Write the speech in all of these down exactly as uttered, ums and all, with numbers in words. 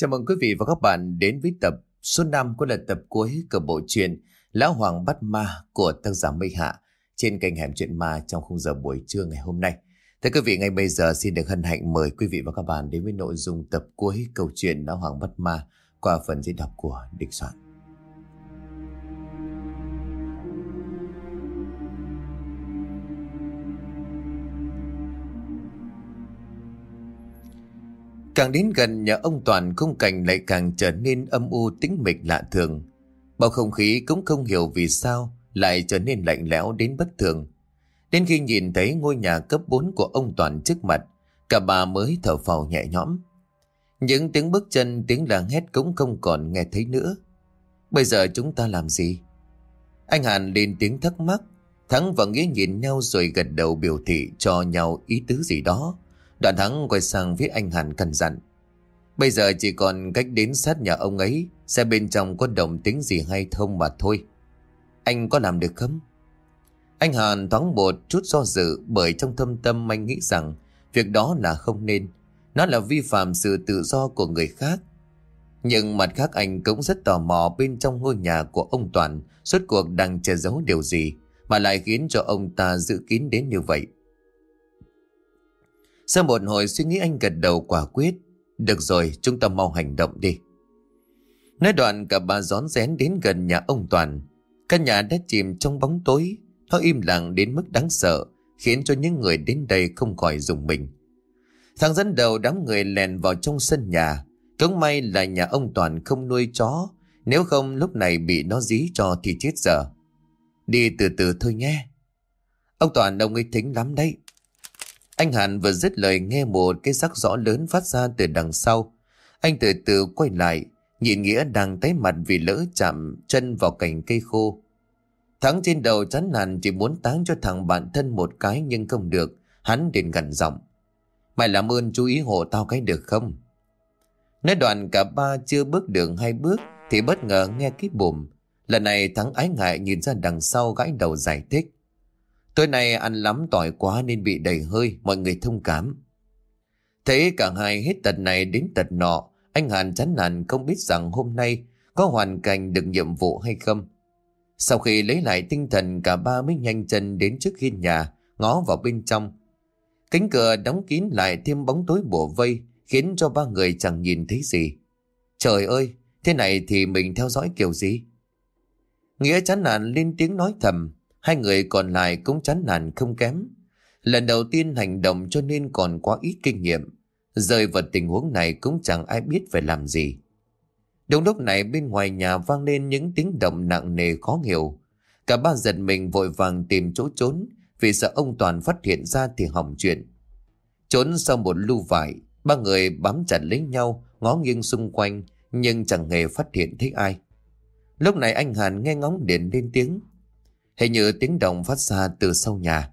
Chào mừng quý vị và các bạn đến với tập số năm của là tập cuối của bộ truyện Lão Hoàng Bắt Ma của tác giả Mây Hạ trên kênh Hẻm Chuyện Ma trong khung giờ buổi trưa ngày hôm nay. Thưa quý vị, ngay bây giờ xin được hân hạnh mời quý vị và các bạn đến với nội dung tập cuối câu chuyện Lão Hoàng Bắt Ma qua phần diễn đọc của Địch Soạn. Càng đến gần nhà ông Toàn, khung cảnh lại càng trở nên âm u tĩnh mịch lạ thường. Bầu không khí cũng không hiểu vì sao lại trở nên lạnh lẽo đến bất thường. Đến khi nhìn thấy ngôi nhà cấp bốn của ông Toàn trước mặt, cả bà mới thở phào nhẹ nhõm. Những tiếng bước chân, tiếng la hét cũng không còn nghe thấy nữa. Bây giờ chúng ta làm gì? Anh Hàn lên tiếng thắc mắc. Thắng và Nghĩa nhìn nhau rồi gật đầu biểu thị cho nhau ý tứ gì đó. Đoạn Thắng quay sang phía anh Hàn căn dặn: bây giờ chỉ còn cách đến sát nhà ông ấy, xem bên trong có động tĩnh gì hay không mà thôi. Anh có làm được không? Anh Hàn thoáng một chút do dự, bởi trong thâm tâm anh nghĩ rằng việc đó là không nên. Nó là vi phạm sự tự do của người khác. Nhưng mặt khác anh cũng rất tò mò bên trong ngôi nhà của ông Toàn suốt cuộc đang che giấu điều gì mà lại khiến cho ông ta giữ kín đến như vậy. Sau một hồi suy nghĩ, anh gật đầu quả quyết: được rồi, chúng ta mau hành động đi. Nói đoạn cả ba rón rén đến gần nhà ông Toàn. Căn nhà đã chìm trong bóng tối. Nó im lặng đến mức đáng sợ, khiến cho những người đến đây không khỏi rùng mình. Thằng dẫn đầu đám người lèn vào trong sân nhà. Cũng may là nhà ông Toàn không nuôi chó, nếu không lúc này bị nó dí cho thì chết dở. Đi từ từ thôi nhé. Ông Toàn ông ấy thính lắm đấy. Anh Hàn vừa dứt lời, nghe một cái rắc rõ lớn phát ra từ đằng sau. Anh từ từ quay lại, nhìn Nghĩa đang tái mặt vì lỡ chạm chân vào cành cây khô. Thắng trên đầu chán nản chỉ muốn táng cho thằng bạn thân một cái nhưng không được. Hắn liền gằn giọng: mày làm ơn chú ý hộ tao cái được không? Nói đoạn cả ba chưa bước đường hai bước thì bất ngờ nghe cái bùm. Lần này Thắng ái ngại nhìn ra đằng sau, gãi đầu giải thích: tối nay ăn lắm tỏi quá nên bị đầy hơi, mọi người thông cảm. Thấy cả hai hết tật này đến tật nọ, anh Hàn chán nản không biết rằng hôm nay có hoàn cảnh được nhiệm vụ hay không. Sau khi lấy lại tinh thần, cả ba mới nhanh chân đến trước hiên nhà, ngó vào bên trong. Cánh cửa đóng kín lại, thêm bóng tối bủa vây khiến cho ba người chẳng nhìn thấy gì. Trời ơi, thế này thì mình theo dõi kiểu gì? Nghĩa chán nản lên tiếng nói thầm. Hai người còn lại cũng chán nản không kém. Lần đầu tiên hành động cho nên còn quá ít kinh nghiệm. Rơi vào tình huống này cũng chẳng ai biết phải làm gì. Đúng lúc này bên ngoài nhà vang lên những tiếng động nặng nề khó hiểu. Cả ba giật mình vội vàng tìm chỗ trốn, vì sợ ông Toàn phát hiện ra thì hỏng chuyện. Trốn sau một lu vải, ba người bám chặt lấy nhau, ngó nghiêng xung quanh nhưng chẳng hề phát hiện thấy ai. Lúc này anh Hàn nghe ngóng điện lên tiếng. Hình như tiếng động phát ra từ sau nhà.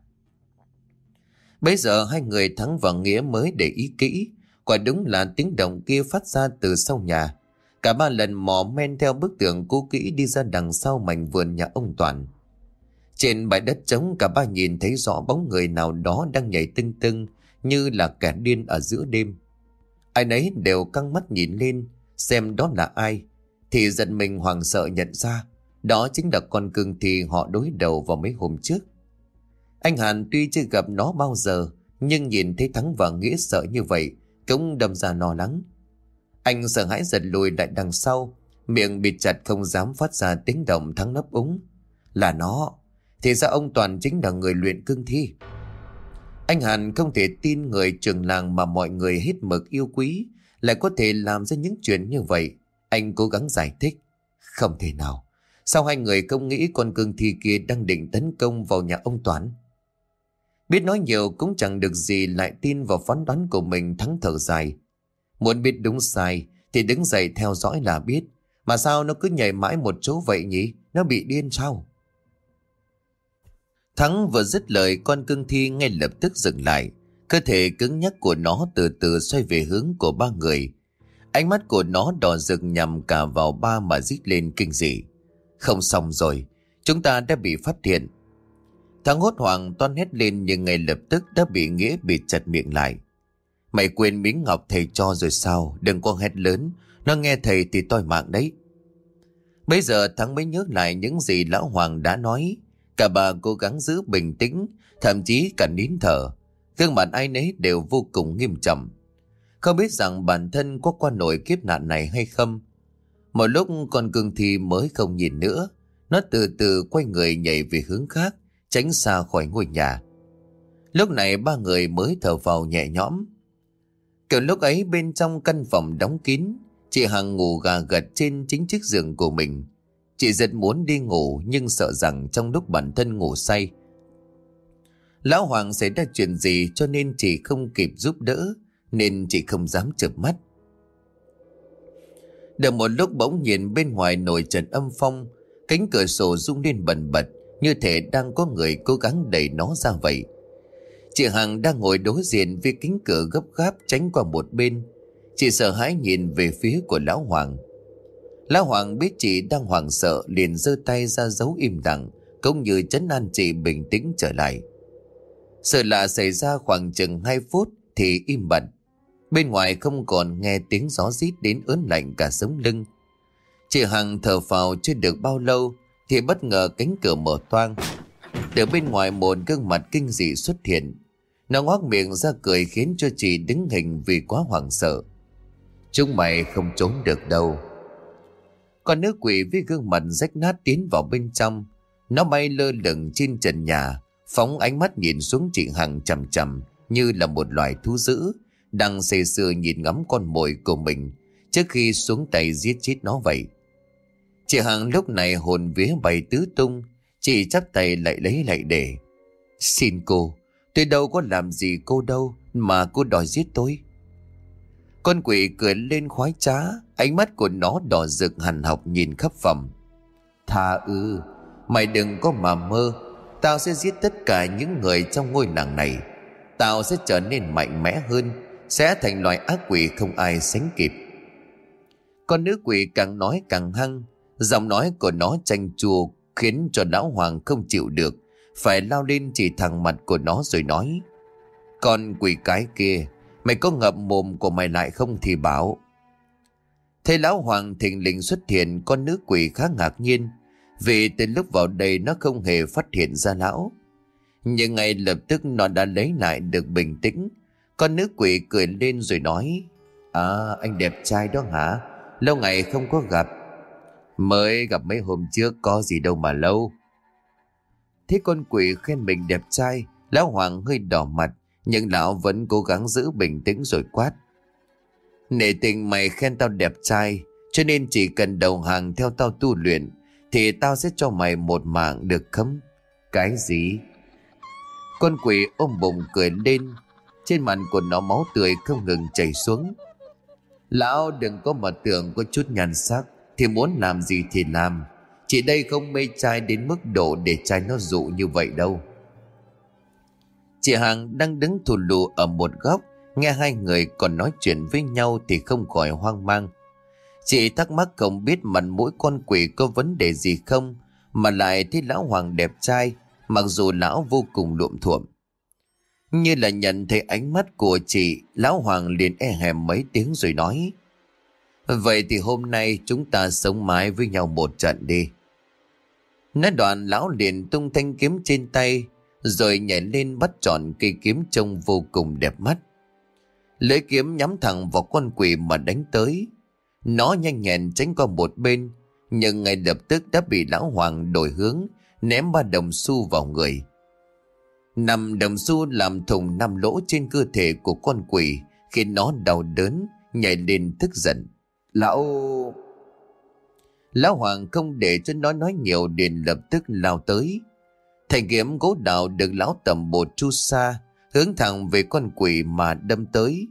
Bây giờ hai người Thắng và Nghĩa mới để ý kỹ. Quả đúng là tiếng động kia phát ra từ sau nhà. Cả ba lần mò men theo bức tường cũ kỹ đi ra đằng sau mảnh vườn nhà ông Toàn. Trên bãi đất trống, cả ba nhìn thấy rõ bóng người nào đó đang nhảy tưng tưng như là kẻ điên ở giữa đêm. Ai nấy đều căng mắt nhìn lên xem đó là ai, thì giật mình hoảng sợ nhận ra đó chính là con cưng thì họ đối đầu vào mấy hôm trước. Anh Hàn tuy chưa gặp nó bao giờ, nhưng nhìn thấy Thắng và Nghĩa sợ như vậy cũng đâm ra lo lắng. Anh sợ hãi giật lùi lại đằng sau, miệng bịt chặt không dám phát ra tiếng động. Thắng nấp úng: là nó, thì ra ông Toàn chính là người luyện cương thi. Anh Hàn không thể tin người trường làng mà mọi người hết mực yêu quý lại có thể làm ra những chuyện như vậy. Anh cố gắng giải thích: không thể nào, sao hai người không nghĩ con cương thi kia đang định tấn công vào nhà ông Toàn? Biết nói nhiều cũng chẳng được gì, lại tin vào phán đoán của mình. Thắng thở dài: muốn biết đúng sai thì đứng dậy theo dõi là biết. Mà sao nó cứ nhảy mãi một chỗ vậy nhỉ? Nó bị điên sao? Thắng vừa dứt lời, con cương thi ngay lập tức dừng lại. Cơ thể cứng nhắc của nó từ từ xoay về hướng của ba người. Ánh mắt của nó đỏ rực nhằm cả vào ba mà rít lên kinh dị: không xong rồi, chúng ta đã bị phát hiện. Thắng hốt hoảng toan hét lên nhưng ngay lập tức đã bị Nghĩa bịt chặt miệng lại. Mày quên miếng ngọc thầy cho rồi sao? Đừng có hét lớn, nó nghe thầy thì toi mạng đấy. Bây giờ Thắng mới nhớ lại những gì lão Hoàng đã nói. Cả bà cố gắng giữ bình tĩnh, thậm chí cả nín thở. Gương mặt ai nấy đều vô cùng nghiêm trọng. Không biết rằng bản thân có qua nổi kiếp nạn này hay không. Một lúc con cương thi mới không nhìn nữa. Nó từ từ quay người nhảy về hướng khác, tránh xa khỏi ngôi nhà. Lúc này ba người mới thở vào nhẹ nhõm. Kiểu lúc ấy bên trong căn phòng đóng kín, chị Hằng ngủ gà gật trên chính chiếc giường của mình. Chị rất muốn đi ngủ nhưng sợ rằng trong lúc bản thân ngủ say, lão Hoàng xảy ra chuyện gì, cho nên chị không kịp giúp đỡ, nên chị không dám chợp mắt. Được một lúc bỗng nhiên bên ngoài nổi trận âm phong, cánh cửa sổ rung lên bần bật, như thể đang có người cố gắng đẩy nó ra vậy. Chị Hằng đang ngồi đối diện với cánh cửa gấp gáp tránh qua một bên. Chị sợ hãi nhìn về phía của lão Hoàng. Lão Hoàng biết chị đang hoảng sợ, liền giơ tay ra dấu im lặng, cũng như trấn an chị bình tĩnh trở lại. Sự lạ xảy ra khoảng chừng hai phút thì im bặt. Bên ngoài không còn nghe tiếng gió rít đến ớn lạnh cả sống lưng. Chị Hằng thở phào chưa được bao lâu thì bất ngờ cánh cửa mở toang. Từ bên ngoài một gương mặt kinh dị xuất hiện. Nó ngoác miệng ra cười khiến cho chị đứng hình vì quá hoảng sợ. Chúng mày không trốn được đâu. Con nữ quỷ với gương mặt rách nát tiến vào bên trong. Nó bay lơ lửng trên trần nhà, phóng ánh mắt nhìn xuống chị Hằng chằm chằm như là một loài thú dữ đang say sưa nhìn ngắm con mồi của mình trước khi xuống tay giết chết nó vậy. Chị Hằng lúc này hồn vía bay tứ tung. Chị chắp tay lại lấy lại để. Xin cô, tôi đâu có làm gì cô đâu mà cô đòi giết tôi. Con quỷ cười lên khoái trá, ánh mắt của nó đỏ rực hằn học nhìn khắp phòng. Tha ư, mày đừng có mà mơ. Tao sẽ giết tất cả những người trong ngôi làng này. Tao sẽ trở nên mạnh mẽ hơn, sẽ thành loài ác quỷ không ai sánh kịp. Con nữ quỷ càng nói càng hăng. Giọng nói của nó chanh chua khiến cho lão Hoàng không chịu được, phải lao lên chỉ thẳng mặt của nó rồi nói: Con quỷ cái kia, mày có ngậm mồm của mày lại không thì bảo. Thấy lão Hoàng thình lình xuất hiện, con nữ quỷ khá ngạc nhiên, vì từ lúc vào đây nó không hề phát hiện ra lão. Nhưng ngay lập tức nó đã lấy lại được bình tĩnh. Con nữ quỷ cười lên rồi nói: À, anh đẹp trai đó hả? Lâu ngày không có gặp. Mới gặp mấy hôm trước, có gì đâu mà lâu. Thế con quỷ khen mình đẹp trai, lão Hoàng hơi đỏ mặt, nhưng lão vẫn cố gắng giữ bình tĩnh rồi quát: Nể tình mày khen tao đẹp trai, cho nên chỉ cần đầu hàng theo tao tu luyện thì tao sẽ cho mày một mạng được không? Cái gì? Con quỷ ôm bụng cười lên. Trên mặt của nó máu tươi không ngừng chảy xuống. Lão đừng có mà tưởng có chút nhan sắc thì muốn làm gì thì làm. Chị đây không mê trai đến mức độ để trai nó dụ như vậy đâu. Chị Hằng đang đứng thù lù ở một góc, nghe hai người còn nói chuyện với nhau thì không khỏi hoang mang. Chị thắc mắc không biết mặt mũi con quỷ có vấn đề gì không mà lại thấy lão Hoàng đẹp trai, mặc dù lão vô cùng luộm thuộm. Như là nhận thấy ánh mắt của chị, lão Hoàng liền e hèm mấy tiếng rồi nói: Vậy thì hôm nay chúng ta sống mái với nhau một trận đi. Nói đoạn lão liền tung thanh kiếm trên tay, rồi nhảy lên bắt trọn cây kiếm trông vô cùng đẹp mắt. Lưỡi kiếm nhắm thẳng vào con quỷ mà đánh tới. Nó nhanh nhẹn tránh qua một bên, nhưng ngay lập tức đã bị lão Hoàng đổi hướng, ném ba đồng xu vào người. Năm đồng xu làm thủng năm lỗ trên cơ thể của con quỷ, khiến nó đau đớn, nhảy lên tức giận. Lão... Lão Hoàng không để cho nó nói nhiều, liền lập tức lao tới. Thanh kiếm gỗ đào được lão tầm bột chu sa, hướng thẳng về con quỷ mà đâm tới.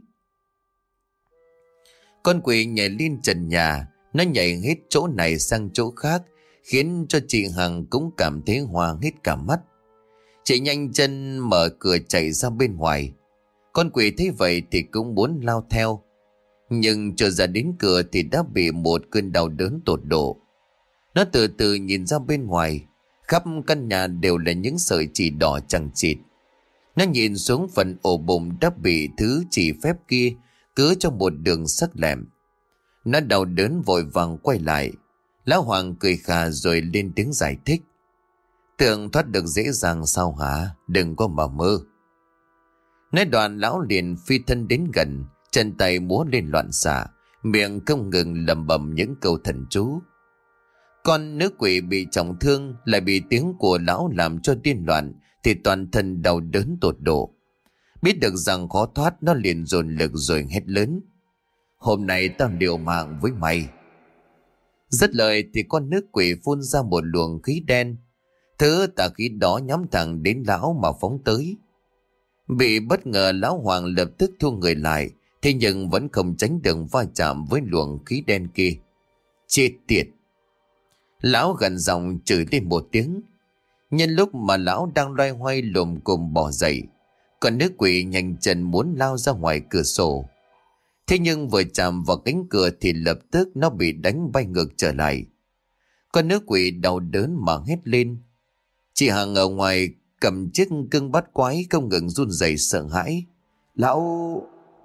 Con quỷ nhảy lên trần nhà, nó nhảy hết chỗ này sang chỗ khác, khiến cho chị Hằng cũng cảm thấy hoa hết cả mắt. Chị nhanh chân mở cửa chạy ra bên ngoài. Con quỷ thấy vậy thì cũng muốn lao theo, nhưng chưa ra đến cửa thì đã bị một cơn đau đớn tột độ. Nó từ từ nhìn ra bên ngoài, khắp căn nhà đều là những sợi chỉ đỏ chằng chịt. Nó nhìn xuống phần ổ bụng đã bị thứ chỉ phép kia cứ cho một đường sắc lẹm. Nó đau đớn vội vàng quay lại. Lão Hoàng cười khà rồi lên tiếng giải thích. Tưởng thoát được dễ dàng sao hả? Đừng có mà mơ. Nói đoạn lão liền phi thân đến gần, chân tay múa lên loạn xạ, miệng không ngừng lẩm bẩm những câu thần chú. Con nữ quỷ bị trọng thương lại bị tiếng của lão làm cho điên loạn thì toàn thân đau đớn tột độ. Biết được rằng khó thoát, nó liền dồn lực rồi hét lớn. Hôm nay tao liều mạng với mày. Dứt lời thì con nữ quỷ phun ra một luồng khí đen. Thứ tà khí đó nhắm thẳng đến lão mà phóng tới. Bị bất ngờ, lão Hoàng lập tức thu người lại, thế nhưng vẫn không tránh được va chạm với luồng khí đen kia. Chết tiệt! Lão gần giọng chửi lên một tiếng. Nhân lúc mà lão đang loay hoay lồm cồm bỏ dậy, còn nữ quỷ nhanh chân muốn lao ra ngoài cửa sổ. Thế nhưng vừa chạm vào cánh cửa thì lập tức nó bị đánh bay ngược trở lại. Con nữ quỷ đau đớn mà hét lên. Chị Hằng ở ngoài cầm chiếc cưng bắt quái không ngừng run rẩy sợ hãi. Lão...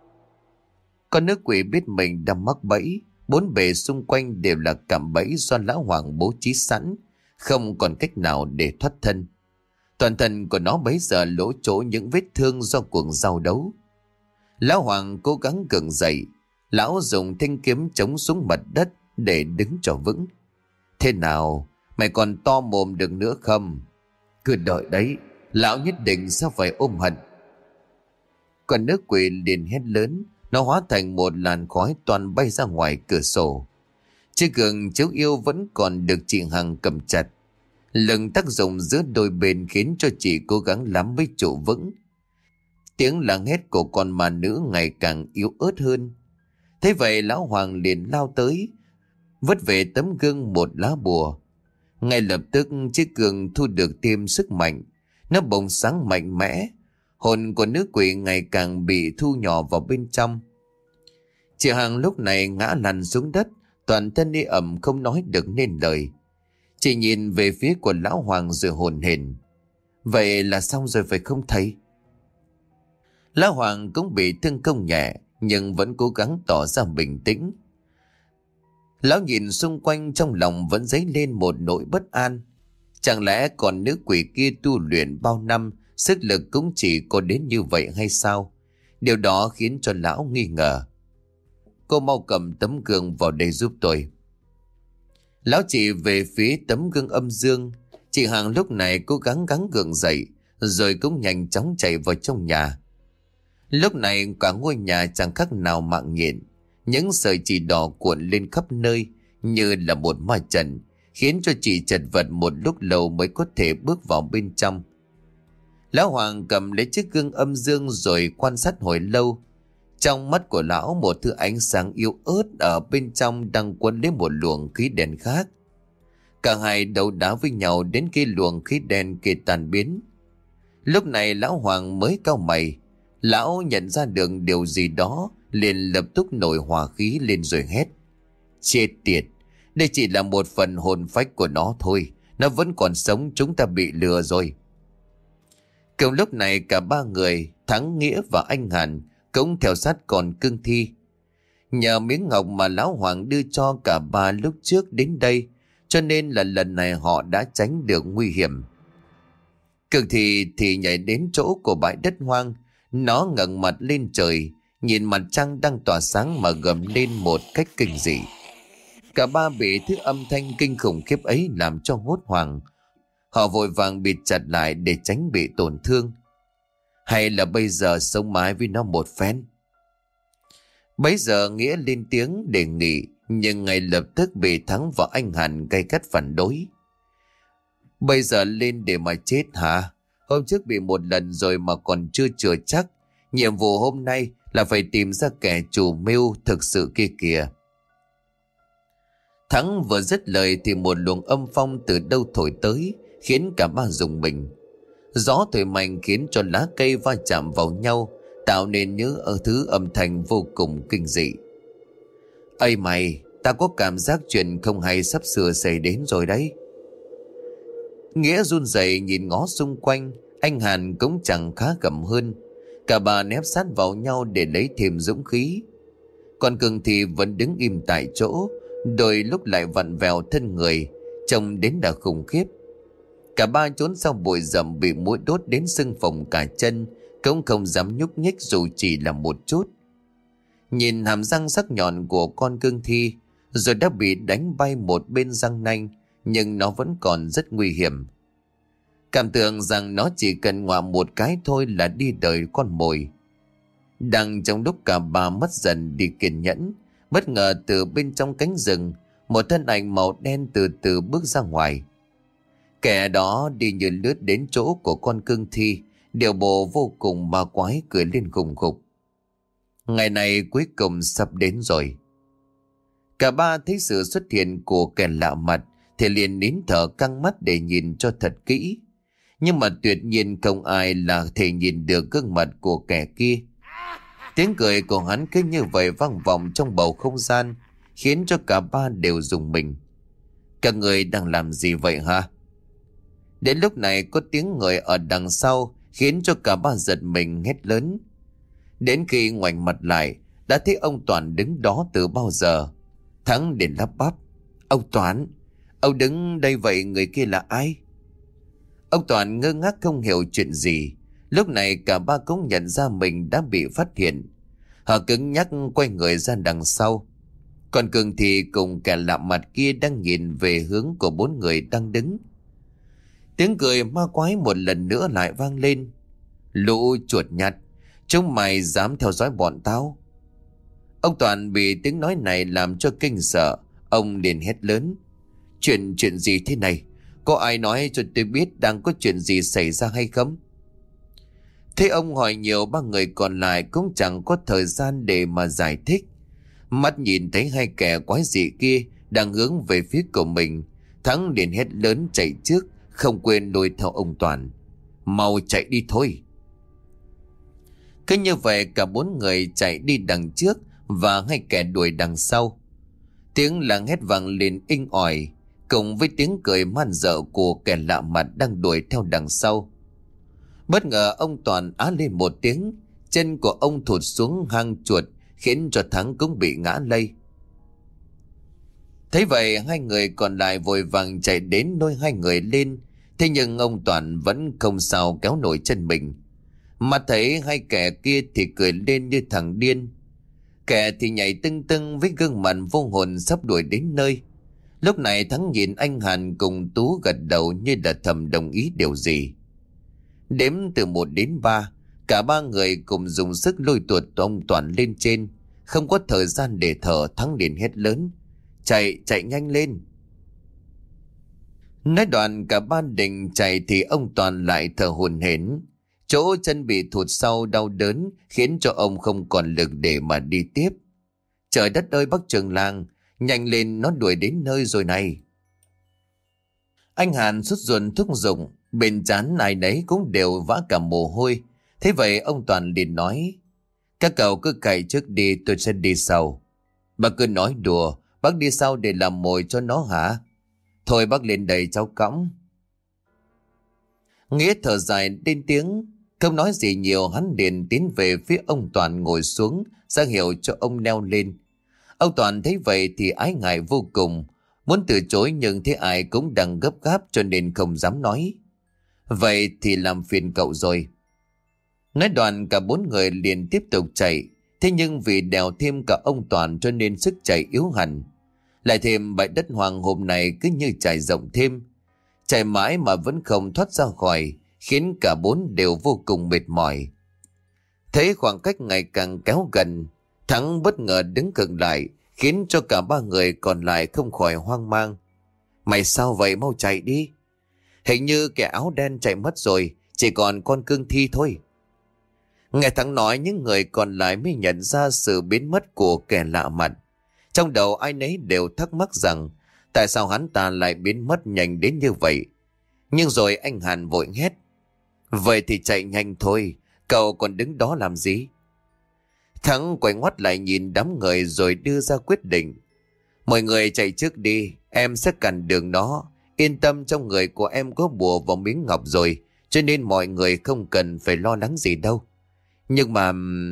Con nữ quỷ biết mình đang mắc bẫy. Bốn bề xung quanh đều là cạm bẫy do lão Hoàng bố trí sẵn, không còn cách nào để thoát thân. Toàn thân của nó bấy giờ lỗ chỗ những vết thương do cuộc giao đấu. Lão Hoàng cố gắng gượng dậy. Lão dùng thanh kiếm chống xuống mặt đất để đứng cho vững. Thế nào, mày còn to mồm được nữa không? Cứ đợi đấy, lão nhất định sẽ phải ôm hận. Còn nữ quỷ liền hét lớn. Nó hóa thành một làn khói toàn bay ra ngoài cửa sổ. Chiếc gương chiếu yêu vẫn còn được chị Hằng cầm chặt. Lưng tác dụng giữa đôi bên khiến cho chị cố gắng lắm mới trụ vững. Tiếng làng hét của con ma nữ ngày càng yếu ớt hơn. Thế vậy lão Hoàng liền lao tới, vứt về tấm gương một lá bùa. Ngay lập tức chiếc gương thu được thêm sức mạnh. Nó bùng sáng mạnh mẽ. Hồn của nữ quỷ ngày càng bị thu nhỏ vào bên trong. Chị Hằng lúc này ngã lăn xuống đất, toàn thân ê ẩm không nói được nên lời. Chị nhìn về phía của lão Hoàng rồi hồn hển. Vậy là xong rồi phải không thầy? Lão Hoàng cũng bị thương không nhẹ, nhưng vẫn cố gắng tỏ ra bình tĩnh. Lão nhìn xung quanh trong lòng vẫn dấy lên một nỗi bất an. Chẳng lẽ còn nữ quỷ kia tu luyện bao năm, sức lực cũng chỉ có đến như vậy hay sao? Điều đó khiến cho lão nghi ngờ. Cô mau cầm tấm gương vào đây giúp tôi. Lão chỉ về phía tấm gương âm dương. Chị Hằng lúc này cố gắng gắng gượng dậy, rồi cũng nhanh chóng chạy vào trong nhà. Lúc này cả ngôi nhà chẳng khác nào mạng nhện. Những sợi chỉ đỏ cuộn lên khắp nơi như là một ma trận, khiến cho chị chật vật một lúc lâu mới có thể bước vào bên trong. Lão Hoàng cầm lấy chiếc gương âm dương rồi quan sát hồi lâu. Trong mắt của lão một thứ ánh sáng yếu ớt ở bên trong đang quấn lấy một luồng khí đen khác. Cả hai đấu đá với nhau đến khi luồng khí đen kia tan biến. Lúc này lão Hoàng mới cau mày. Lão nhận ra được điều gì đó, liền lập tức nổi hỏa khí lên rồi hét. Chết tiệt, đây chỉ là một phần hồn phách của nó thôi. Nó vẫn còn sống, chúng ta bị lừa rồi. Cùng lúc này cả ba người, Thắng, Nghĩa và anh Hàn, cũng theo sát còn cương thi. Nhờ miếng ngọc mà lão Hoàng đưa cho cả ba lúc trước đến đây, cho nên là lần này họ đã tránh được nguy hiểm. Cương thi thì nhảy đến chỗ của bãi đất hoang. Nó ngẩng mặt lên trời, nhìn mặt trăng đang tỏa sáng mà gầm lên một cách kinh dị. Cả ba bị thứ âm thanh kinh khủng khiếp ấy làm cho hốt hoảng. Họ vội vàng bịt chặt lại để tránh bị tổn thương. Hay là bây giờ sống mái với nó một phen? Bấy giờ Nghĩa lên tiếng đề nghị, nhưng ngay lập tức bị Thắng và anh Hàn gay gắt phản đối. Bây giờ lên để mà chết hả? Hôm trước bị một lần rồi mà còn chưa chừa chắc. Nhiệm vụ hôm nay là phải tìm ra kẻ chủ mưu thực sự kia kìa. Thắng vừa dứt lời thì một luồng âm phong từ đâu thổi tới, khiến cả ba rùng mình. Gió thổi mạnh khiến cho lá cây va chạm vào nhau, tạo nên những ở thứ âm thanh vô cùng kinh dị. Ây mày, ta có cảm giác chuyện không hay sắp sửa xảy đến rồi đấy. Nghĩa run rẩy nhìn ngó xung quanh, Anh Hàn cũng chẳng khá gầm hơn. Cả ba nép sát vào nhau để lấy thêm dũng khí. Còn Cường thì vẫn đứng im tại chỗ, đôi lúc lại vặn vẹo thân người, trông đến đã khủng khiếp. Cả ba trốn sau bụi rậm bị muỗi đốt đến sưng phồng cả chân, cũng không dám nhúc nhích dù chỉ là một chút. Nhìn hàm răng sắc nhọn của con cương thi, rồi đã bị đánh bay một bên răng nanh, nhưng nó vẫn còn rất nguy hiểm. Cảm tưởng rằng nó chỉ cần ngoạm một cái thôi là đi đời con mồi. Đang trong lúc cả ba mất dần đi kiên nhẫn, bất ngờ từ bên trong cánh rừng, một thân ảnh màu đen từ từ bước ra ngoài. Kẻ đó đi như lướt đến chỗ của con cương thi, điều bộ vô cùng ma quái, cười lên khùng khục. Ngày này cuối cùng sắp đến rồi. Cả ba thấy sự xuất hiện của kẻ lạ mặt thì liền nín thở căng mắt để nhìn cho thật kỹ. Nhưng mà tuyệt nhiên không ai là thể nhìn được gương mặt của kẻ kia. Tiếng cười của hắn cứ như vậy vang vọng trong bầu không gian, khiến cho cả ba đều rùng mình. Các người đang làm gì vậy hả? Đến lúc này có tiếng người ở đằng sau khiến cho cả ba giật mình hét lớn. Đến khi ngoảnh mặt lại, đã thấy ông Toàn đứng đó từ bao giờ. Thắng đến lắp bắp. Ông Toàn, ông đứng đây vậy, người kia là ai? Ông Toàn ngơ ngác không hiểu chuyện gì. Lúc này cả ba cũng nhận ra mình đã bị phát hiện. Họ cứng nhắc quay người ra đằng sau. Còn Cường thì cùng kẻ lạ mặt kia đang nhìn về hướng của bốn người đang đứng. Tiếng cười ma quái một lần nữa lại vang lên. Lũ chuột nhắt, chúng mày dám theo dõi bọn tao? Ông Toàn bị tiếng nói này làm cho kinh sợ. Ông liền hét lớn. Chuyện chuyện gì thế này? Có ai nói cho tôi biết đang có chuyện gì xảy ra hay không? Thế ông hỏi nhiều, ba người còn lại cũng chẳng có thời gian để mà giải thích. Mắt nhìn thấy hai kẻ quái dị kia đang hướng về phía của mình, Thắng liền hét lớn chạy trước, không quên đuổi theo ông Toàn. Mau chạy đi thôi. Cứ như vậy cả bốn người chạy đi đằng trước và hai kẻ đuổi đằng sau. Tiếng làng hét vang lên inh ỏi, cùng với tiếng cười man dợ của kẻ lạ mặt đang đuổi theo đằng sau. Bất ngờ ông Toàn á lên một tiếng, chân của ông thụt xuống hang chuột, khiến cho Thắng cũng bị ngã lây. Thấy vậy hai người còn lại vội vàng chạy đến nôi hai người lên. Thế nhưng ông Toàn vẫn không sao kéo nổi chân mình. Mà thấy hai kẻ kia thì cười lên như thằng điên. Kẻ thì nhảy tưng tưng với gương mặt vô hồn sắp đuổi đến nơi. Lúc này Thắng nhìn anh Hàn cùng Tú gật đầu như là thầm đồng ý điều gì. Đếm từ một đến ba, cả ba người cùng dùng sức lôi tuột ông Toàn lên trên. Không có thời gian để thở, Thắng liền hét lớn. Chạy, chạy nhanh lên. Nói đoạn cả ba định chạy thì ông Toàn lại thở hổn hển. Chỗ chân bị thụt sau đau đớn khiến cho ông không còn lực để mà đi tiếp. Trời đất ơi bác Trường Lang, nhanh lên, nó đuổi đến nơi rồi này. Anh Hàn sốt ruột thúc giục, bên trán ai nấy cũng đều vã cả mồ hôi. Thế vậy ông Toàn liền nói. Các cậu cứ cày trước đi, tôi sẽ đi sau. Bác cứ nói đùa, bác đi sau để làm mồi cho nó hả? Thôi bác lên đây cháu cõng. Nghĩa thở dài lên tiếng, không nói gì nhiều, hắn liền tiến về phía ông Toàn ngồi xuống, ra hiệu cho ông leo lên. Ông Toàn thấy vậy thì ái ngại vô cùng, muốn từ chối nhưng thấy ai cũng đang gấp gáp cho nên không dám nói. Vậy thì làm phiền cậu rồi. Nói đoạn cả bốn người liền tiếp tục chạy, thế nhưng vì đèo thêm cả ông Toàn cho nên sức chạy yếu hẳn. Lại thêm bãi đất hoang hôm nay cứ như trải rộng thêm. Chạy mãi mà vẫn không thoát ra khỏi, khiến cả bốn đều vô cùng mệt mỏi. Thấy khoảng cách ngày càng kéo gần, Thắng bất ngờ đứng khựng lại, khiến cho cả ba người còn lại không khỏi hoang mang. Mày sao vậy, mau chạy đi. Hình như kẻ áo đen chạy mất rồi, chỉ còn con cương thi thôi. Nghe Thắng nói, những người còn lại mới nhận ra sự biến mất của kẻ lạ mặt. Trong đầu ai nấy đều thắc mắc rằng tại sao hắn ta lại biến mất nhanh đến như vậy. Nhưng rồi anh Hàn vội hét. Vậy thì chạy nhanh thôi, cậu còn đứng đó làm gì? Thắng quay ngoắt lại nhìn đám người rồi đưa ra quyết định. Mọi người chạy trước đi, em sẽ cản đường nó. Yên tâm, trong người của em có bùa và miếng ngọc rồi, cho nên mọi người không cần phải lo lắng gì đâu. Nhưng mà...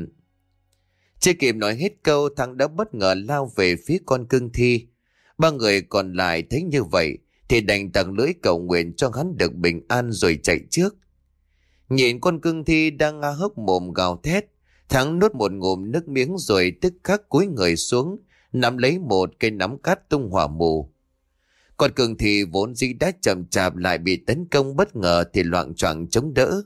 Chưa kịp nói hết câu, Thắng đã bất ngờ lao về phía con cương thi. Ba người còn lại thấy như vậy thì đành tặng lưỡi cầu nguyện cho hắn được bình an rồi chạy trước. Nhìn con cương thi đang ngã hốc mồm gào thét, Thắng nuốt một ngụm nước miếng rồi tức khắc cúi người xuống, nắm lấy một cây nắm cát tung hỏa mù. Con cương thi vốn dĩ đã chậm chạp lại bị tấn công bất ngờ thì loạng choạng chống đỡ.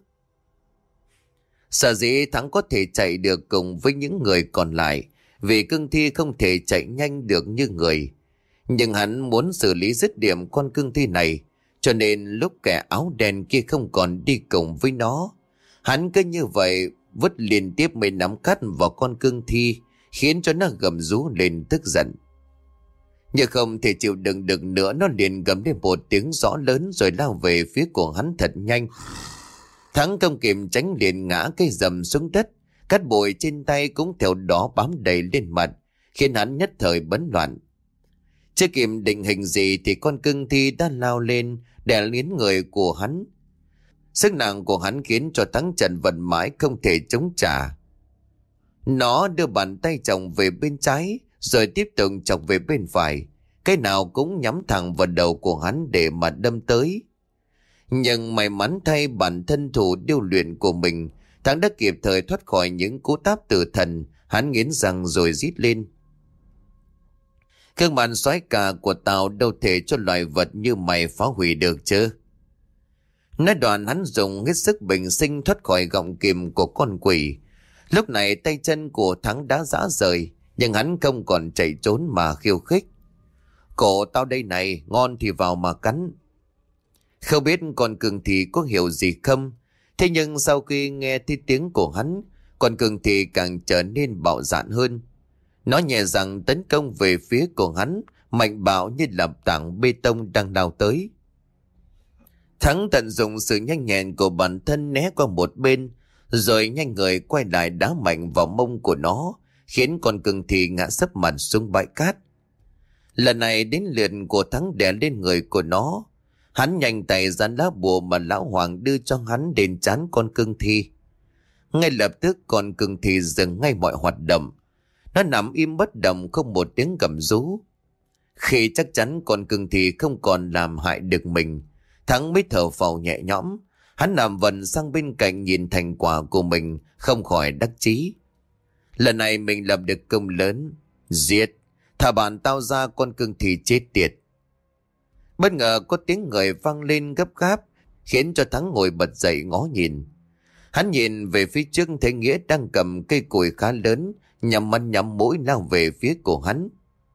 Sở dĩ Thắng có thể chạy được cùng với những người còn lại vì cương thi không thể chạy nhanh được như người. Nhưng hắn muốn xử lý dứt điểm con cương thi này, cho nên lúc kẻ áo đen kia không còn đi cùng với nó, hắn cứ như vậy vứt liên tiếp mấy nắm cát vào con cương thi, khiến cho nó gầm rú lên tức giận. Nhưng không thể chịu đựng được nữa, nó liền gầm lên một tiếng rõ lớn rồi lao về phía của hắn thật nhanh. Thắng không kịp tránh liền ngã cây rầm xuống đất, cát bụi trên tay cũng theo đó bám đầy lên mặt, khiến hắn nhất thời bấn loạn. Chưa kịp định hình gì thì con cương thi đã lao lên đè liến người của hắn. Sức nặng của hắn khiến cho Thắng trần vật mãi không thể chống trả. Nó đưa bàn tay chồng về bên trái rồi tiếp tục chọc về bên phải, cái nào cũng nhắm thẳng vào đầu của hắn để mà đâm tới. Nhưng may mắn thay bản thân thủ điêu luyện của mình, Thắng đã kịp thời thoát khỏi những cú táp tử thần. Hắn nghiến răng rồi rít lên. Gương mặt xoáy cà của tao đâu thể cho loài vật như mày phá hủy được chứ. Nói đoạn hắn dùng hết sức bình sinh thoát khỏi gọng kìm của con quỷ. Lúc này tay chân của Thắng đã rã rời, nhưng hắn không còn chạy trốn mà khiêu khích. Cổ tao đây này, ngon thì vào mà cắn. Không biết con cương thi có hiểu gì không, thế nhưng sau khi nghe thấy tiếng của hắn, con cương thi càng trở nên bạo dạn hơn. Nó nhẹ rằng tấn công về phía của hắn, mạnh bạo như là tảng bê tông đang lao tới. Thắng tận dụng sự nhanh nhẹn của bản thân né qua một bên, rồi nhanh người quay lại đá mạnh vào mông của nó, khiến con cương thi ngã sấp mặt xuống bãi cát. Lần này đến lượt của Thắng đè lên người của nó. Hắn nhanh tay dán lá bùa mà lão Hoàng đưa cho hắn đến trán con cương thi. Ngay lập tức con cương thi dừng ngay mọi hoạt động. Nó nằm im bất động không một tiếng gầm rú. Khi chắc chắn con cương thi không còn làm hại được mình, Thắng mới thở phào nhẹ nhõm. Hắn nằm vần sang bên cạnh nhìn thành quả của mình, không khỏi đắc chí. Lần này mình làm được công lớn. Giết, thả bàn tao ra con cương thi chết tiệt. Bất ngờ có tiếng người vang lên gấp gáp, khiến cho Thắng ngồi bật dậy ngó nhìn. Hắn nhìn về phía trước thấy Nghĩa đang cầm cây củi khá lớn, nhằm mắt nhắm mũi lao về phía của hắn.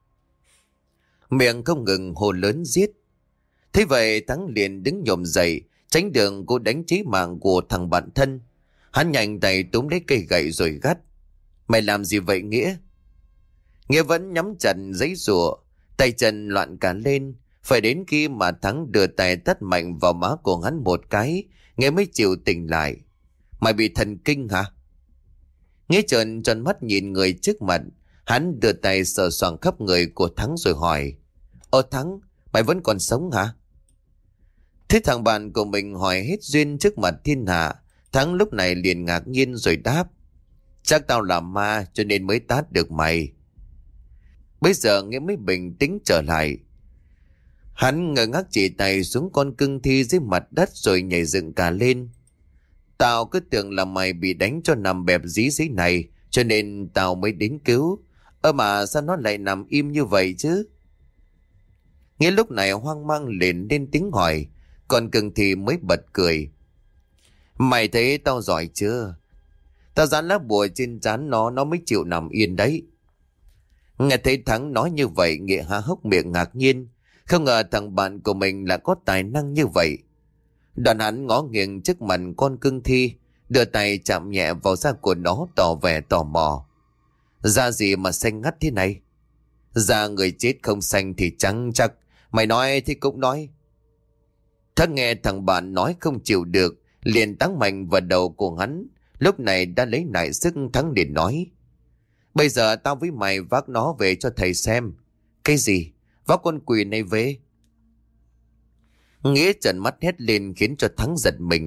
Miệng không ngừng hô lớn giết. Thế vậy Thắng liền đứng nhổm dậy, tránh đường cô đánh chí mạng của thằng bạn thân. Hắn nhanh tay túm lấy cây gậy rồi gắt. Mày làm gì vậy Nghĩa? Nghĩa vẫn nhắm chặt giấy rùa, tay chân loạn cả lên. Phải đến khi mà Thắng đưa tay tát mạnh vào má của hắn một cái, Nghĩa mới chịu tỉnh lại. Mày bị thần kinh hả? Nghĩa trợn tròn mắt nhìn người trước mặt. Hắn đưa tay sờ soạng khắp người của Thắng rồi hỏi. Ơ Thắng, mày vẫn còn sống hả? Thế thằng bạn của mình hỏi hết duyên trước mặt thiên hạ, Thắng lúc này liền ngạc nhiên rồi đáp. Chắc tao là ma cho nên mới tát được mày. Bây giờ Nghĩa mới bình tĩnh trở lại. Hắn ngơ ngác chỉ tay xuống con cương thi dưới mặt đất rồi nhảy dựng cả lên. Tao cứ tưởng là mày bị đánh cho nằm bẹp dí dưới này, cho nên tao mới đến cứu. Ơ mà sao nó lại nằm im như vậy chứ? Nghĩa lúc này hoang mang lên lên tiếng hỏi, còn cương thi mới bật cười. Mày thấy tao giỏi chưa? Tao dán lá bùa trên trán nó, nó mới chịu nằm yên đấy. Nghe thấy Thắng nói như vậy, Nghĩa há hốc miệng ngạc nhiên. Không ngờ thằng bạn của mình là có tài năng như vậy. Đoàn hắn ngó nghiêng trước mặt con cương thi, đưa tay chạm nhẹ vào da của nó tỏ vẻ tò mò. Da gì mà xanh ngắt thế này? Da người chết không xanh thì trắng chắc. Mày nói thì cũng nói. Thắng nghe thằng bạn nói không chịu được, liền táng mạnh vào đầu của hắn. Lúc này đã lấy lại sức, Thắng liền nói. Bây giờ tao với mày vác nó về cho thầy xem. Cái gì? Vác con quỷ này về? Nghĩa trợn mắt hét lên khiến cho Thắng giật mình.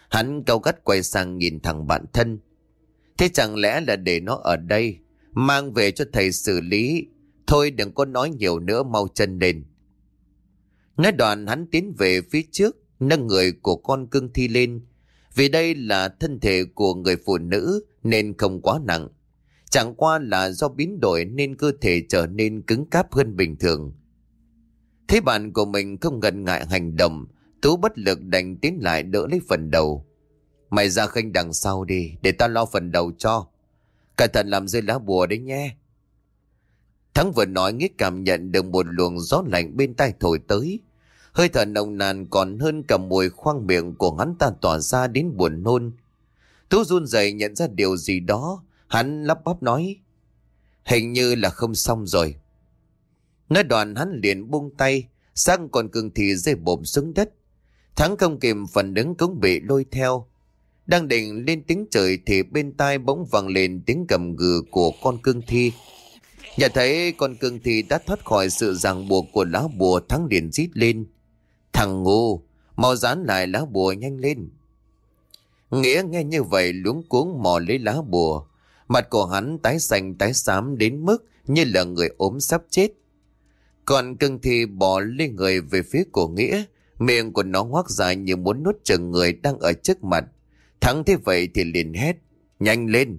Hắn cau gắt quay sang nhìn thằng bạn thân. Thế chẳng lẽ là để nó ở đây, mang về cho thầy xử lý? Thôi đừng có nói nhiều nữa, mau chân lên. Nói đoạn hắn tiến về phía trước, nâng người của con cương thi lên. Vì đây là thân thể của người phụ nữ nên không quá nặng. Chẳng qua là do biến đổi nên cơ thể trở nên cứng cáp hơn bình thường. Thấy bạn của mình không ngần ngại hành động, Tú bất lực đành tiến lại đỡ lấy phần đầu. Mày ra khênh đằng sau đi, để tao lo phần đầu cho. Cẩn thận làm rơi lá bùa đấy nhé. Thắng vừa nói Nghĩa cảm nhận được một luồng gió lạnh bên tai thổi tới. Hơi thở nồng nàn còn hơn cả mùi khoang miệng của hắn ta tỏa ra đến buồn nôn. Tú run rẩy nhận ra điều gì đó. Hắn lắp bắp nói: Hình như là không xong rồi. Nói đoạn hắn liền buông tay, sang còn cương thi rơi bộp xuống đất. Thắng không kìm phần đứng cũng bị lôi theo. Đang định lên tiếng trời thì bên tai bỗng vang lên tiếng gầm gừ của con cương thi. Nhận thấy con cương thi đã thoát khỏi sự ràng buộc của lá bùa, Thắng liền rít lên: Thằng ngu, mau dán lại lá bùa nhanh lên. Nghĩa nghe như vậy luống cuống mò lấy lá bùa. Mặt của hắn tái xanh tái xám đến mức như là người ốm sắp chết. Còn cương thi bò lên người về phía của Nghĩa, miệng của nó ngoác dài như muốn nuốt chửng người đang ở trước mặt. Thắng thế vậy thì liền hét: Nhanh lên!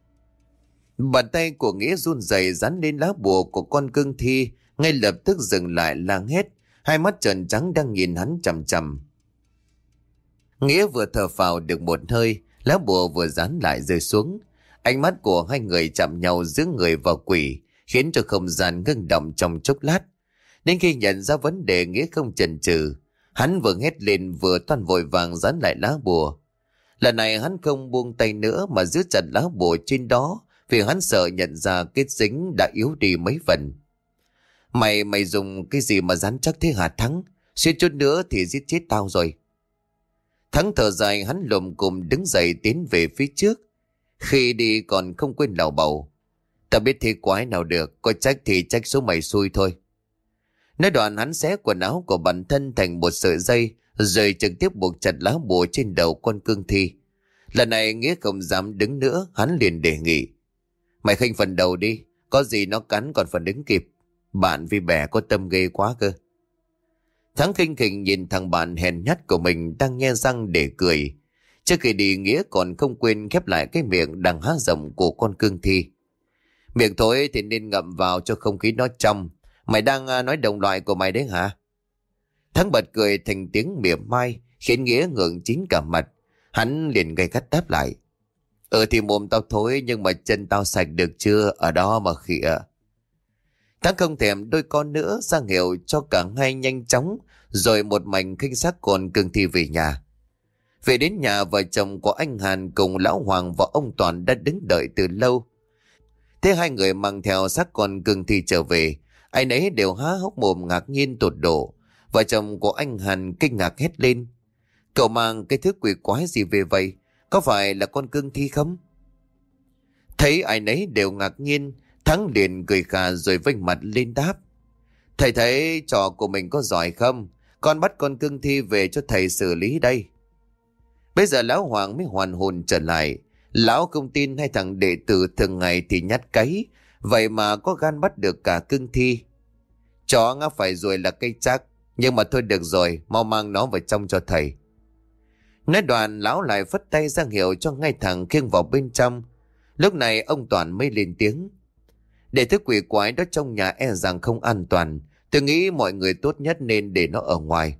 Bàn tay của Nghĩa run rẩy dán lên lá bùa của con cương thi, ngay lập tức dừng lại lang hét, hai mắt trợn trắng đang nhìn hắn chằm chằm. Nghĩa vừa thở phào được một hơi, lá bùa vừa dán lại rơi xuống. Ánh mắt của hai người chạm nhau giữa người và quỷ, khiến cho không gian ngưng động trong chốc lát. Đến khi nhận ra vấn đề, Nghĩa không chần chừ, hắn vừa hét lên vừa toan vội vàng dán lại lá bùa. Lần này hắn không buông tay nữa mà giữ chặt lá bùa trên đó, vì hắn sợ nhận ra kết dính đã yếu đi mấy phần. Mày mày dùng cái gì mà dán chắc thế hả Thắng? Suýt chút nữa thì giết chết tao rồi. Thắng thở dài, hắn lồm cồm đứng dậy tiến về phía trước. Khi đi còn không quên lào bầu: Tao biết thế quái nào được, có trách thì trách số mày xui thôi. Nói đoạn hắn xé quần áo của bản thân thành một sợi dây, rồi trực tiếp buộc chặt lá bùa trên đầu con cương thi. Lần này Nghĩa không dám đứng nữa, hắn liền đề nghị: Mày khênh phần đầu đi, có gì nó cắn còn phần đứng kịp. Bạn vì bẻ có tâm ghê quá cơ. Thắng khinh khỉnh nhìn thằng bạn hèn nhát của mình đang nhe răng để cười. Trước khi đi, Nghĩa còn không quên khép lại cái miệng đang há rộng của con cương thi. Miệng thối thì nên ngậm vào cho không khí nó trong. Mày đang nói đồng loại của mày đấy hả? Thắng bật cười thành tiếng mỉa mai, khiến Nghĩa ngượng chín cả mặt. Hắn liền gay gắt đáp lại: Ừ thì mồm tao thối, nhưng mà chân tao sạch được chưa? Ở đó mà khịa. Thắng không thèm đôi con nữa, ra hiệu cho cả hai nhanh chóng, rồi một mảnh khinh xác con cương thi về nhà. Về đến nhà, vợ chồng của anh Hàn cùng lão Hoàng và ông Toàn đã đứng đợi từ lâu. Thế hai người mang theo xác con cương thi trở về, ai nấy đều há hốc mồm ngạc nhiên tột độ. Vợ chồng của anh Hàn kinh ngạc hét lên: Cậu mang cái thứ quỷ quái gì về vậy? Có phải là con cương thi không? Thấy ai nấy đều ngạc nhiên, Thắng liền cười khà rồi vênh mặt lên đáp: Thầy thấy trò của mình có giỏi không? Con bắt con cương thi về cho thầy xử lý đây. Bây giờ lão Hoàng mới hoàn hồn trở lại. Lão không tin hai thằng đệ tử thường ngày thì nhát cấy, vậy mà có gan bắt được cả cương thi. Chó ngã phải rồi là cây chắc, nhưng mà thôi được rồi, mau mang nó vào trong cho thầy. Nói đoạn lão lại phất tay ra hiệu cho ngay thằng khiêng vào bên trong. Lúc này ông Toàn mới lên tiếng: Để thứ quỷ quái đó trong nhà e rằng không an toàn. Tôi nghĩ mọi người tốt nhất nên để nó ở ngoài.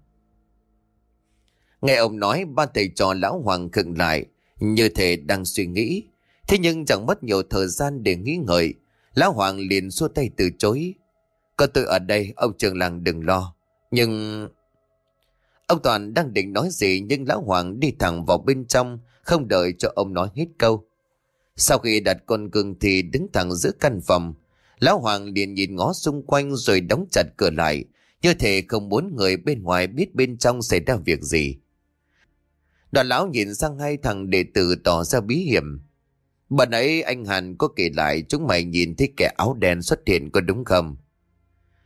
Nghe ông nói, ba thầy trò lão Hoàng khựng lại, như thể đang suy nghĩ. Thế nhưng chẳng mất nhiều thời gian để nghĩ ngợi. Lão Hoàng liền xua tay từ chối: Có tôi ở đây, ông trưởng làng đừng lo. Nhưng... Ông Toàn đang định nói gì, nhưng lão Hoàng đi thẳng vào bên trong, không đợi cho ông nói hết câu. Sau khi đặt con cương thi đứng thẳng giữa căn phòng, lão Hoàng liền nhìn ngó xung quanh rồi đóng chặt cửa lại, như thể không muốn người bên ngoài biết bên trong xảy ra việc gì. Đoàn lão nhìn sang hai thằng đệ tử tỏ ra bí hiểm: Bữa nãy anh Hàn có kể lại chúng mày nhìn thấy kẻ áo đen xuất hiện có đúng không?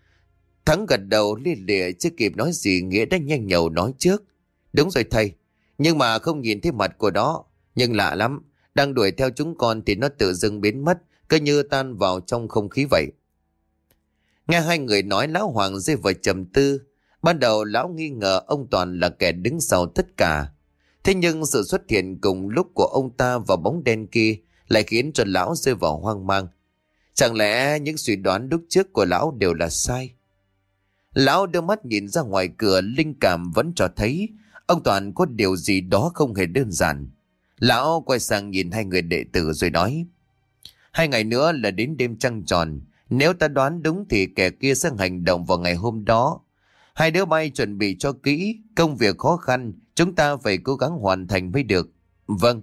Thắng gật đầu lia lịa, chưa kịp nói gì Nghĩa đã nhanh nhậu nói trước: Đúng rồi thầy, Nhưng mà không nhìn thấy mặt của nó. Nhưng lạ lắm, đang đuổi theo chúng con thì nó tự dưng biến mất, cứ như tan vào trong không khí vậy. Nghe hai người nói, lão Hoàng rơi vào trầm tư. Ban đầu lão nghi ngờ ông Toàn là kẻ đứng sau tất cả. Thế nhưng sự xuất hiện cùng lúc của ông ta và bóng đen kia lại khiến cho lão rơi vào hoang mang. Chẳng lẽ những suy đoán lúc trước của lão đều là sai? Lão đưa mắt nhìn ra ngoài cửa, linh cảm vẫn cho thấy ông Toàn có điều gì đó không hề đơn giản. Lão quay sang nhìn hai người đệ tử rồi nói: Hai ngày nữa là đến đêm trăng tròn. Nếu ta đoán đúng thì kẻ kia sẽ hành động vào ngày hôm đó. Hai đứa bay chuẩn bị cho kỹ, công việc khó khăn, chúng ta phải cố gắng hoàn thành mới được. Vâng.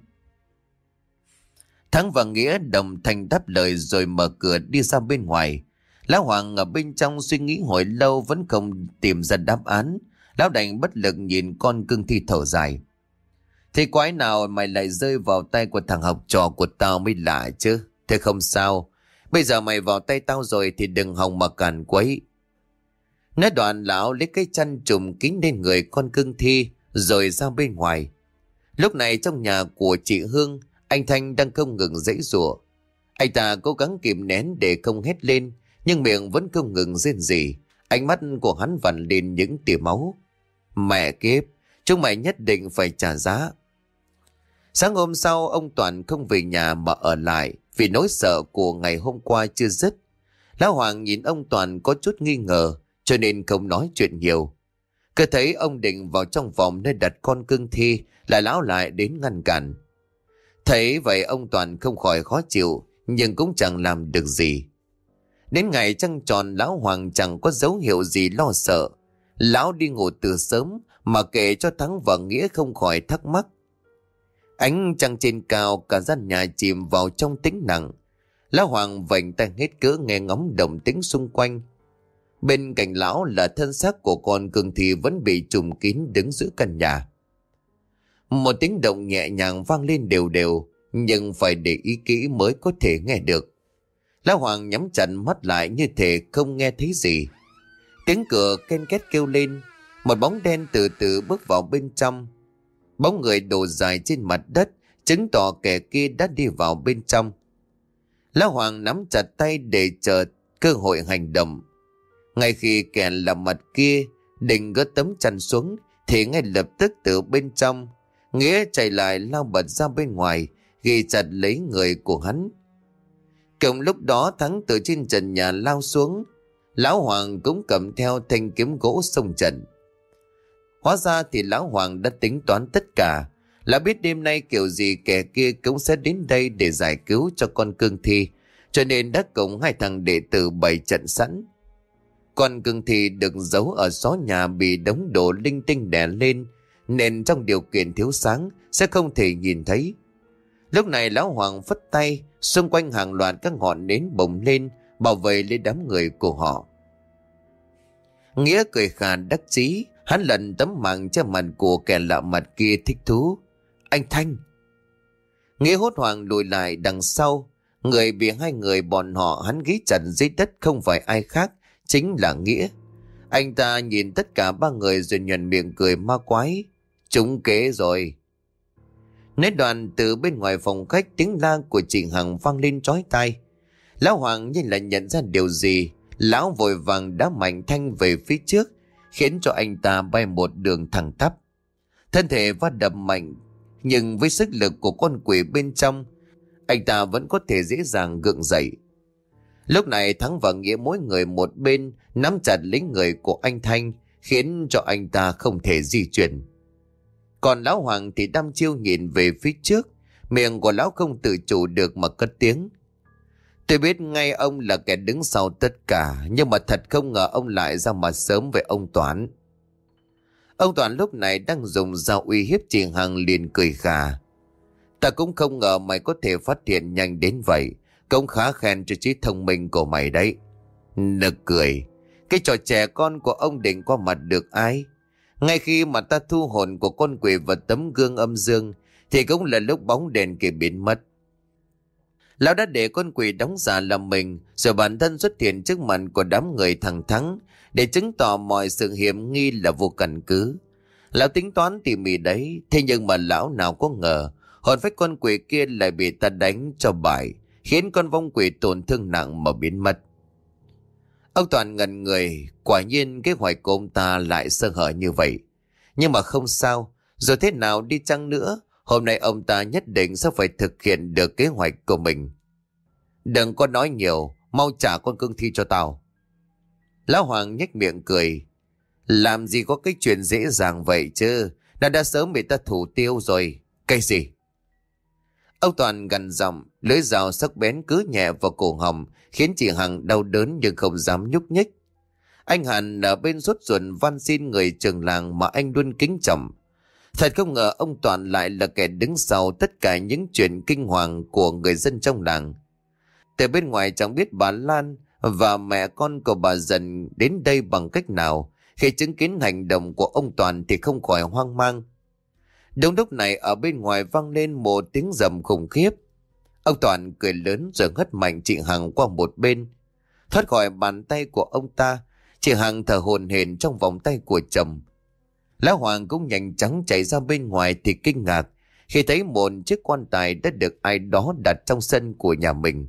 Thắng và Nghĩa đồng thanh đáp lời rồi mở cửa đi ra bên ngoài. Lão Hoàng ở bên trong suy nghĩ hồi lâu vẫn không tìm ra đáp án. Lão đành bất lực nhìn con cưng thi thở dài. Thế quái nào mày lại rơi vào tay của thằng học trò của tao mới lạ chứ. Thế không sao. Bây giờ mày vào tay tao rồi thì đừng hòng mà càn quấy. Nói đoạn lão lấy cái chăn trùm kín lên người con cưng thi rồi ra bên ngoài. Lúc này trong nhà của chị Hương, anh Thanh đang không ngừng giãy giụa. Anh ta cố gắng kìm nén để không hét lên, nhưng miệng vẫn không ngừng rên rỉ. Ánh mắt của hắn vằn lên những tia máu. Mẹ kiếp, chúng mày nhất định phải trả giá. Sáng hôm sau, ông Toàn không về nhà mà ở lại vì nỗi sợ của ngày hôm qua chưa dứt. Lão Hoàng nhìn ông Toàn có chút nghi ngờ, cho nên không nói chuyện nhiều. Cứ thấy ông định vào trong phòng nơi đặt con cưng thi là lão lại đến ngăn cản. Thấy vậy ông Toàn không khỏi khó chịu, nhưng cũng chẳng làm được gì. Đến ngày trăng tròn, lão Hoàng chẳng có dấu hiệu gì lo sợ. Lão đi ngủ từ sớm mà kể cho Thắng và Nghĩa không khỏi thắc mắc. Ánh trăng trên cao, cả gian nhà chìm vào trong tĩnh lặng. Lão Hoàng vành tay hết cỡ nghe ngóng động tĩnh xung quanh. Bên cạnh lão là thân xác của con cưng thì vẫn bị trùm kín đứng giữa căn nhà. Một tiếng động nhẹ nhàng vang lên đều đều, nhưng phải để ý kỹ mới có thể nghe được. Lão Hoàng nhắm chặt mắt lại như thể không nghe thấy gì. Tiếng cửa ken két kêu lên, một bóng đen từ từ bước vào bên trong. Bóng người đổ dài trên mặt đất, chứng tỏ kẻ kia đã đi vào bên trong. Lão Hoàng nắm chặt tay để chờ cơ hội hành động. Ngay khi kẻ làm mặt kia định gỡ tấm chăn xuống, thì ngay lập tức từ bên trong, Nghĩa chạy lại lao bật ra bên ngoài, ghi chặt lấy người của hắn. Cùng lúc đó Thắng từ trên trần nhà lao xuống. Lão Hoàng cũng cầm theo thanh kiếm gỗ xông trận. Hóa ra thì Lão Hoàng đã tính toán tất cả, là biết đêm nay kiểu gì kẻ kia cũng sẽ đến đây để giải cứu cho con cương thi, cho nên đã cùng hai thằng đệ tử bày trận sẵn. Con cương thi được giấu ở xó nhà bị đống đồ linh tinh đè lên, nên trong điều kiện thiếu sáng sẽ không thể nhìn thấy. Lúc này Lão Hoàng phất tay, xung quanh hàng loạt các ngọn nến bùng lên, bảo vệ lấy đám người của họ. Nghĩa cười khà đắc chí, hắn lần tấm màn che mặt của kẻ lạ mặt kia thích thú. Anh Thanh! Nghĩa hốt hoảng lùi lại đằng sau. Người bị hai người bọn họ hắn ghi chặt dưới đất không phải ai khác, chính là Nghĩa. Anh ta nhìn tất cả ba người rồi nhuận miệng cười ma quái. Trúng kế rồi. Nói đoạn từ bên ngoài phòng khách, tiếng la của chị Hằng vang lên chói tai. Lão Hoàng như là nhận ra điều gì, lão vội vàng đá mạnh Thanh về phía trước, khiến cho anh ta bay một đường thẳng tắp. Thân thể va đập mạnh, nhưng với sức lực của con quỷ bên trong, anh ta vẫn có thể dễ dàng gượng dậy. Lúc này Thắng và Nghĩa mỗi người một bên nắm chặt lấy người của anh Thanh, khiến cho anh ta không thể di chuyển. Còn Lão Hoàng thì đăm chiêu nhìn về phía trước, miệng của lão không tự chủ được mà cất tiếng. Tôi biết ngay ông là kẻ đứng sau tất cả, nhưng mà thật không ngờ ông lại ra mặt sớm với ông Toán. Ông Toán lúc này đang dùng dao uy hiếp chị Hằng liền cười khà. Ta cũng không ngờ mày có thể phát hiện nhanh đến vậy, cũng khá khen cho trí thông minh của mày đấy. Nực cười, cái trò trẻ con của ông định qua mặt được ai? Ngay khi mà ta thu hồn của con quỷ vào tấm gương âm dương, thì cũng là lúc bóng đèn kia biến mất. Lão đã để con quỷ đóng giả làm mình, rồi bản thân xuất hiện trước mặt của đám người thằng Thắng, để chứng tỏ mọi sự hiểm nghi là vô căn cứ. Lão tính toán tỉ mỉ đấy, thế nhưng mà lão nào có ngờ hồn phách con quỷ kia lại bị ta đánh cho bại, khiến con vong quỷ tổn thương nặng mà biến mất. Ông Toàn ngẩn người, quả nhiên kế hoạch của ông ta lại sơ hở như vậy. Nhưng mà không sao, dù thế nào đi chăng nữa, hôm nay ông ta nhất định sẽ phải thực hiện được kế hoạch của mình. Đừng có nói nhiều, mau trả con cương thi cho tao. Lão Hoàng nhếch miệng cười. Làm gì có cái chuyện dễ dàng vậy chứ, đã đã sớm bị ta thủ tiêu rồi. Cái gì? Ông Toàn gằn giọng, lưỡi dao sắc bén cứ nhẹ vào cổ họng, khiến chị Hằng đau đớn nhưng không dám nhúc nhích. Anh Hàn ở bên sốt ruột van xin người trường làng mà anh luôn kính trọng. Thật không ngờ ông Toàn lại là kẻ đứng sau tất cả những chuyện kinh hoàng của người dân trong làng. Từ bên ngoài chẳng biết bà Lan và mẹ con của bà dần đến đây bằng cách nào, khi chứng kiến hành động của ông Toàn thì không khỏi hoang mang. Đúng lúc này ở bên ngoài vang lên một tiếng rầm khủng khiếp. Ông Toàn cười lớn rồi hất mạnh chị Hằng qua một bên. Thoát khỏi bàn tay của ông ta, chị Hằng thở hổn hển trong vòng tay của chồng. Lão Hoàng cũng nhanh chóng chạy ra bên ngoài thì kinh ngạc khi thấy một chiếc quan tài đã được ai đó đặt trong sân của nhà mình.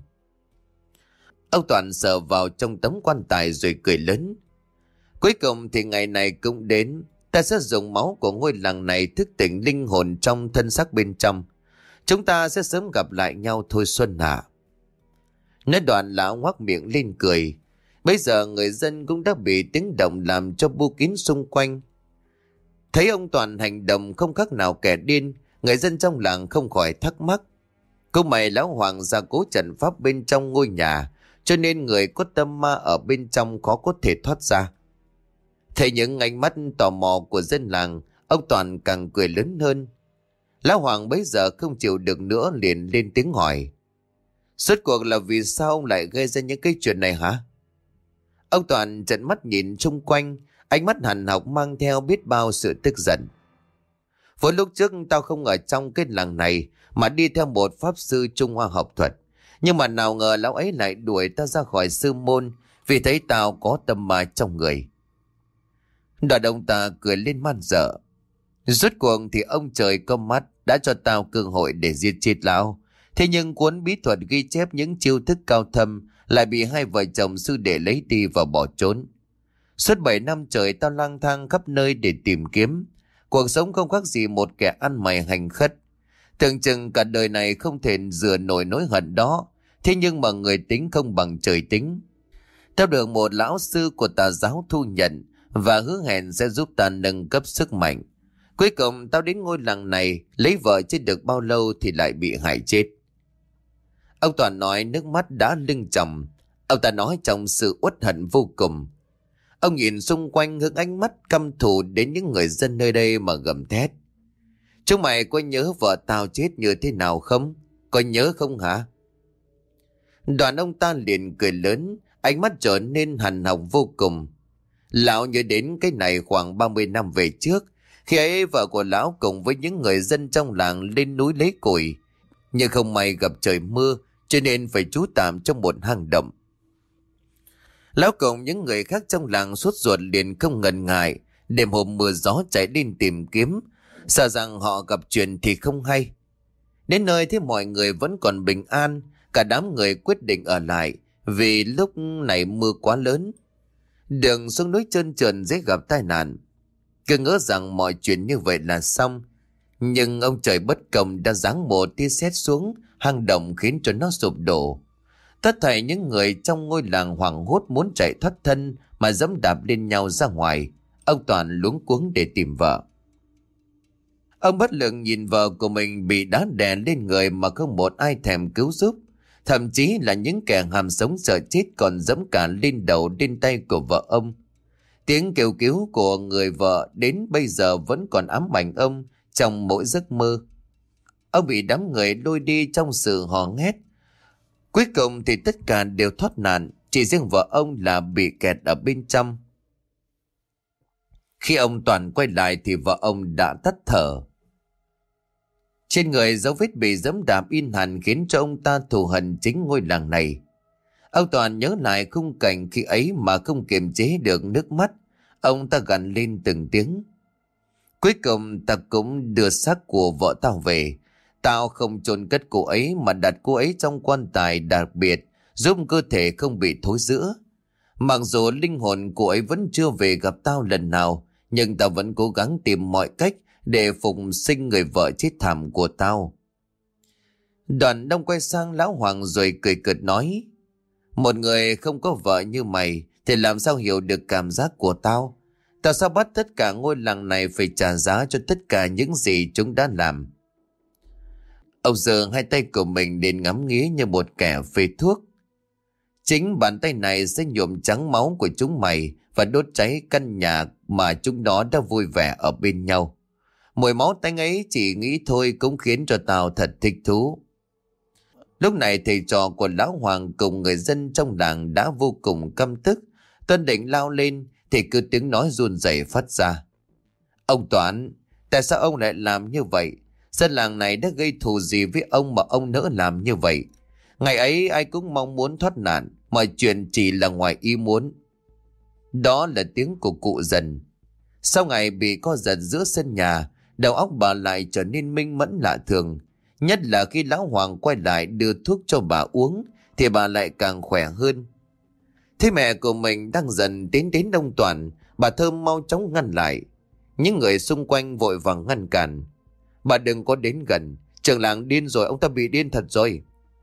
Ông Toàn sờ vào trong tấm quan tài rồi cười lớn. Cuối cùng thì ngày này cũng đến. Ta sẽ dùng máu của ngôi làng này thức tỉnh linh hồn trong thân xác bên trong. Chúng ta sẽ sớm gặp lại nhau thôi Xuân ạ. Nói đoạn lão ngoác miệng lên cười. Bây giờ người dân cũng đã bị tiếng động làm cho bu kín xung quanh. Thấy ông Toàn hành động không khác nào kẻ điên, người dân trong làng không khỏi thắc mắc. Cô mày lão Hoàng gia cố trận pháp bên trong ngôi nhà, cho nên người có tâm ma ở bên trong khó có thể thoát ra. Thấy những ánh mắt tò mò của dân làng, ông Toàn càng cười lớn hơn. Lão Hoàng bấy giờ không chịu được nữa liền lên tiếng hỏi. Suốt cuộc là vì sao ông lại gây ra những cái chuyện này hả? Ông Toàn trợn mắt nhìn xung quanh, ánh mắt hằn học mang theo biết bao sự tức giận. Với lúc trước tao không ở trong cái làng này mà đi theo một pháp sư Trung Hoa học thuật. Nhưng mà nào ngờ lão ấy lại đuổi ta ra khỏi sư môn vì thấy tao có tâm ma trong người. Đoạn ông ta cười lên man dở. Rốt cuộc thì ông trời có mắt đã cho tao cơ hội để giết chết lão. Thế nhưng cuốn bí thuật ghi chép những chiêu thức cao thâm lại bị hai vợ chồng sư đệ lấy đi và bỏ trốn. Suốt bảy năm trời tao lang thang khắp nơi để tìm kiếm. Cuộc sống không khác gì một kẻ ăn mày hành khất. Tưởng chừng cả đời này không thể rửa nổi nỗi hận đó. Thế nhưng mà người tính không bằng trời tính. Tao được một lão sư của tà giáo thu nhận và hứa hẹn sẽ giúp ta nâng cấp sức mạnh. Cuối cùng tao đến ngôi làng này lấy vợ chưa được bao lâu thì lại bị hại chết. Ông Toàn nói nước mắt đã lưng tròng. Ông ta nói trong sự uất hận vô cùng. Ông nhìn xung quanh hướng ánh mắt căm thù đến những người dân nơi đây mà gầm thét. Chúng mày có nhớ vợ tao chết như thế nào không? Có nhớ không hả? Đoàn ông ta liền cười lớn, ánh mắt trở nên hằn học vô cùng. Lão nhớ đến cái này khoảng ba mươi năm về trước, khi ấy vợ của lão cùng với những người dân trong làng lên núi lấy củi. Nhưng không may gặp trời mưa, cho nên phải trú tạm trong một hang động. Lão cùng những người khác trong làng sốt ruột liền không ngần ngại, đêm hôm mưa gió chạy lên tìm kiếm, sợ rằng họ gặp chuyện thì không hay. Đến nơi thì mọi người vẫn còn bình an, cả đám người quyết định ở lại vì lúc này mưa quá lớn. Đường xuống núi trơn trượt dễ gặp tai nạn. Cứ ngỡ rằng mọi chuyện như vậy là xong, nhưng ông trời bất công đã giáng một tia sét xuống hang động khiến cho nó sụp đổ. Tất thảy những người trong ngôi làng hoảng hốt muốn chạy thoát thân mà giẫm đạp lên nhau ra ngoài. Ông Toàn luống cuống để tìm vợ. Ông bất lực nhìn vợ của mình bị đá đè lên người mà không một ai thèm cứu giúp. Thậm chí là những kẻ hàm sống sợ chết còn giẫm cả lên đầu lên tay của vợ ông. Tiếng kêu cứu của người vợ đến bây giờ vẫn còn ám ảnh ông trong mỗi giấc mơ. Ông bị đám người lôi đi trong sự hò hét. Cuối cùng thì tất cả đều thoát nạn, chỉ riêng vợ ông là bị kẹt ở bên trong. Khi ông Toàn quay lại thì vợ ông đã tắt thở. Trên người dấu vết bị giẫm đạp in hẳn khiến cho ông ta thù hận chính ngôi làng này. Ông Toàn nhớ lại khung cảnh khi ấy mà không kiềm chế được nước mắt. Ông ta gằn lên từng tiếng. Cuối cùng ta cũng đưa xác của vợ tao về. Tao không chôn cất cô ấy mà đặt cô ấy trong quan tài đặc biệt, giúp cơ thể không bị thối rữa. Mặc dù linh hồn cô ấy vẫn chưa về gặp tao lần nào, nhưng tao vẫn cố gắng tìm mọi cách để phục sinh người vợ chết thảm của tao. Đoàn Đông quay sang Lão Hoàng rồi cười cợt nói: Một người không có vợ như mày thì làm sao hiểu được cảm giác của tao? Tao sao bắt tất cả ngôi làng này phải trả giá cho tất cả những gì chúng đã làm? Ông giơ hai tay của mình đến ngắm nghía như một kẻ phê thuốc. Chính bàn tay này sẽ nhuộm trắng máu của chúng mày và đốt cháy căn nhà mà chúng nó đã vui vẻ ở bên nhau. Mùi máu tanh ấy chỉ nghĩ thôi cũng khiến cho tao thật thích thú. Lúc này thầy trò của Lão Hoàng cùng người dân trong làng đã vô cùng căm tức. Tuân định lao lên thì cứ tiếng nói run rẩy phát ra: Ông Toán, tại sao ông lại làm như vậy? Dân làng này đã gây thù gì với ông mà ông nỡ làm như vậy? Ngày ấy ai cũng mong muốn thoát nạn, mọi chuyện chỉ là ngoài ý muốn. Đó là tiếng của cụ Dần. Sau ngày bị co giật giữa sân nhà, đầu óc bà lại trở nên minh mẫn lạ thường. Nhất là khi Lão Hoàng quay lại đưa thuốc cho bà uống thì bà lại càng khỏe hơn. Thế mẹ của mình đang dần tiến đến ông Toàn, bà Thơm mau chóng ngăn lại. Những người xung quanh vội vàng ngăn cản: Bà đừng có đến gần, trưởng làng điên rồi, ông ta bị điên thật rồi.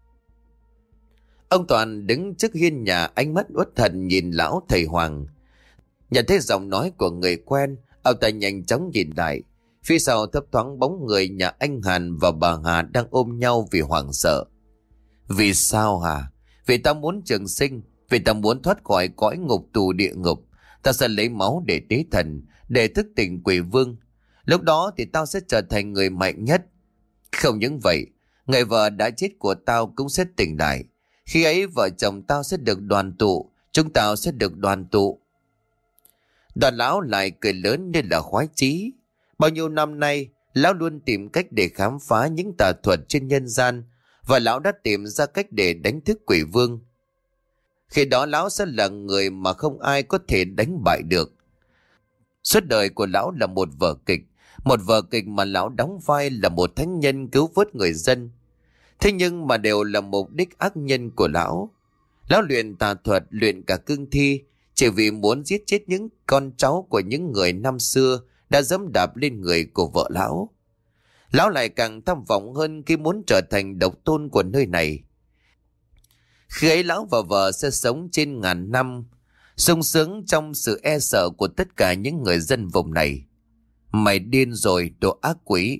Ông Toàn đứng trước hiên nhà, ánh mắt uất thần nhìn lão thầy Hoàng. Nhận thấy giọng nói của người quen, ông ta nhanh chóng nhìn lại. Phía sau thấp thoáng bóng người nhà anh Hàn và bà Hà đang ôm nhau vì hoảng sợ. Vì sao hả? Vì ta muốn trường sinh, vì ta muốn thoát khỏi cõi ngục tù địa ngục. Ta sẽ lấy máu để tế thần, để thức tỉnh quỷ vương. Lúc đó thì tao sẽ trở thành người mạnh nhất. Không những vậy, người vợ đã chết của tao cũng sẽ tỉnh lại. Khi ấy vợ chồng tao sẽ được đoàn tụ, chúng tao sẽ được đoàn tụ. Đoàn lão lại cười lớn nên là khoái chí. Bao nhiêu năm nay, lão luôn tìm cách để khám phá những tà thuật trên nhân gian, và lão đã tìm ra cách để đánh thức quỷ vương. Khi đó lão sẽ là người mà không ai có thể đánh bại được. Suốt đời của lão là một vở kịch, một vở kịch mà lão đóng vai là một thánh nhân cứu vớt người dân. Thế nhưng mà đều là mục đích ác nhân của lão. Lão luyện tà thuật, luyện cả cương thi, chỉ vì muốn giết chết những con cháu của những người năm xưa đã dẫm đạp lên người của vợ lão. Lão lại càng tham vọng hơn khi muốn trở thành độc tôn của nơi này. Khi ấy lão và vợ sẽ sống trên ngàn năm, sung sướng trong sự e sợ của tất cả những người dân vùng này. Mày điên rồi, đồ ác quỷ!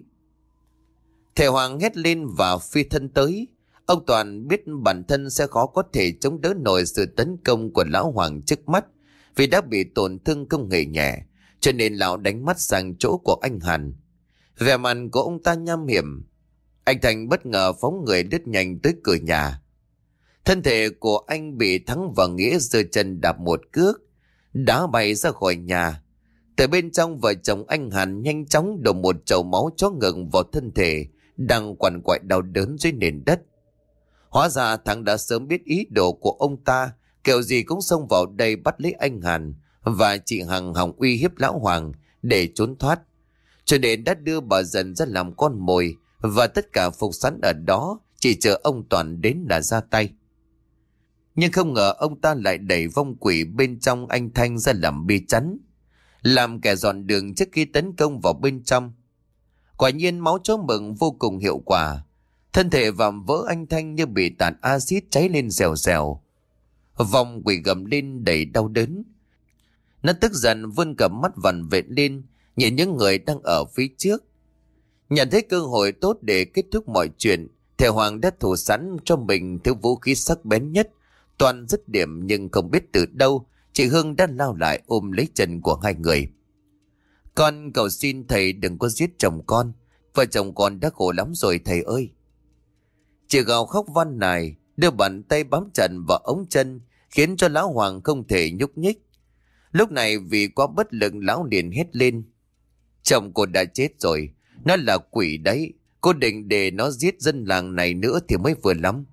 Thầy Hoàng hét lên và phi thân tới. Ông Toàn biết bản thân sẽ khó có thể chống đỡ nổi sự tấn công của Lão Hoàng trước mắt, vì đã bị tổn thương không hề nhẹ, cho nên lão đánh mắt sang chỗ của anh Hàn. Vẻ mặt của ông ta nham hiểm. Anh Thành bất ngờ phóng người đứt nhanh tới cửa nhà. Thân thể của anh bị Thắng và Nghĩa giơ chân đạp một cước, đá bay ra khỏi nhà. Từ bên trong, vợ chồng anh Hàn nhanh chóng đổ một chậu máu chó ngực vào thân thể đang quằn quại đau đớn dưới nền đất. Hóa ra Thắng đã sớm biết ý đồ của ông ta, kiểu gì cũng xông vào đây bắt lấy anh Hàn và chị Hằng hòng uy hiếp Lão Hoàng để trốn thoát, cho nên đã đưa bà Dần ra làm con mồi, và tất cả phục sẵn ở đó chỉ chờ ông Toàn đến là ra tay. Nhưng không ngờ ông ta lại đẩy vong quỷ bên trong anh Thanh ra làm bi chắn, làm kẻ dọn đường trước khi tấn công vào bên trong. Quả nhiên máu chó mừng vô cùng hiệu quả. Thân thể vạm vỡ anh Thanh như bị tạt axit cháy lên dèo dèo. Vong quỷ gầm lên đầy đau đớn. Nó tức giận vươn cầm mắt vằn vện lên, nhìn những người đang ở phía trước. Nhận thấy cơ hội tốt để kết thúc mọi chuyện, thầy Hoàng đã thủ sẵn cho mình thứ vũ khí sắc bén nhất. Toàn dứt điểm, nhưng không biết từ đâu chị Hương đã lao lại ôm lấy chân của hai người. Con cầu xin thầy đừng có giết chồng con. Vợ chồng con đã khổ lắm rồi thầy ơi. Chị gào khóc van nài, đưa bàn tay bám chặt vào ống chân, khiến cho Lão Hoàng không thể nhúc nhích. Lúc này vì quá bất lực, lão liền hét lên: Chồng cô đã chết rồi, nó là quỷ đấy. Cô định để nó giết dân làng này nữa thì mới vừa lắm.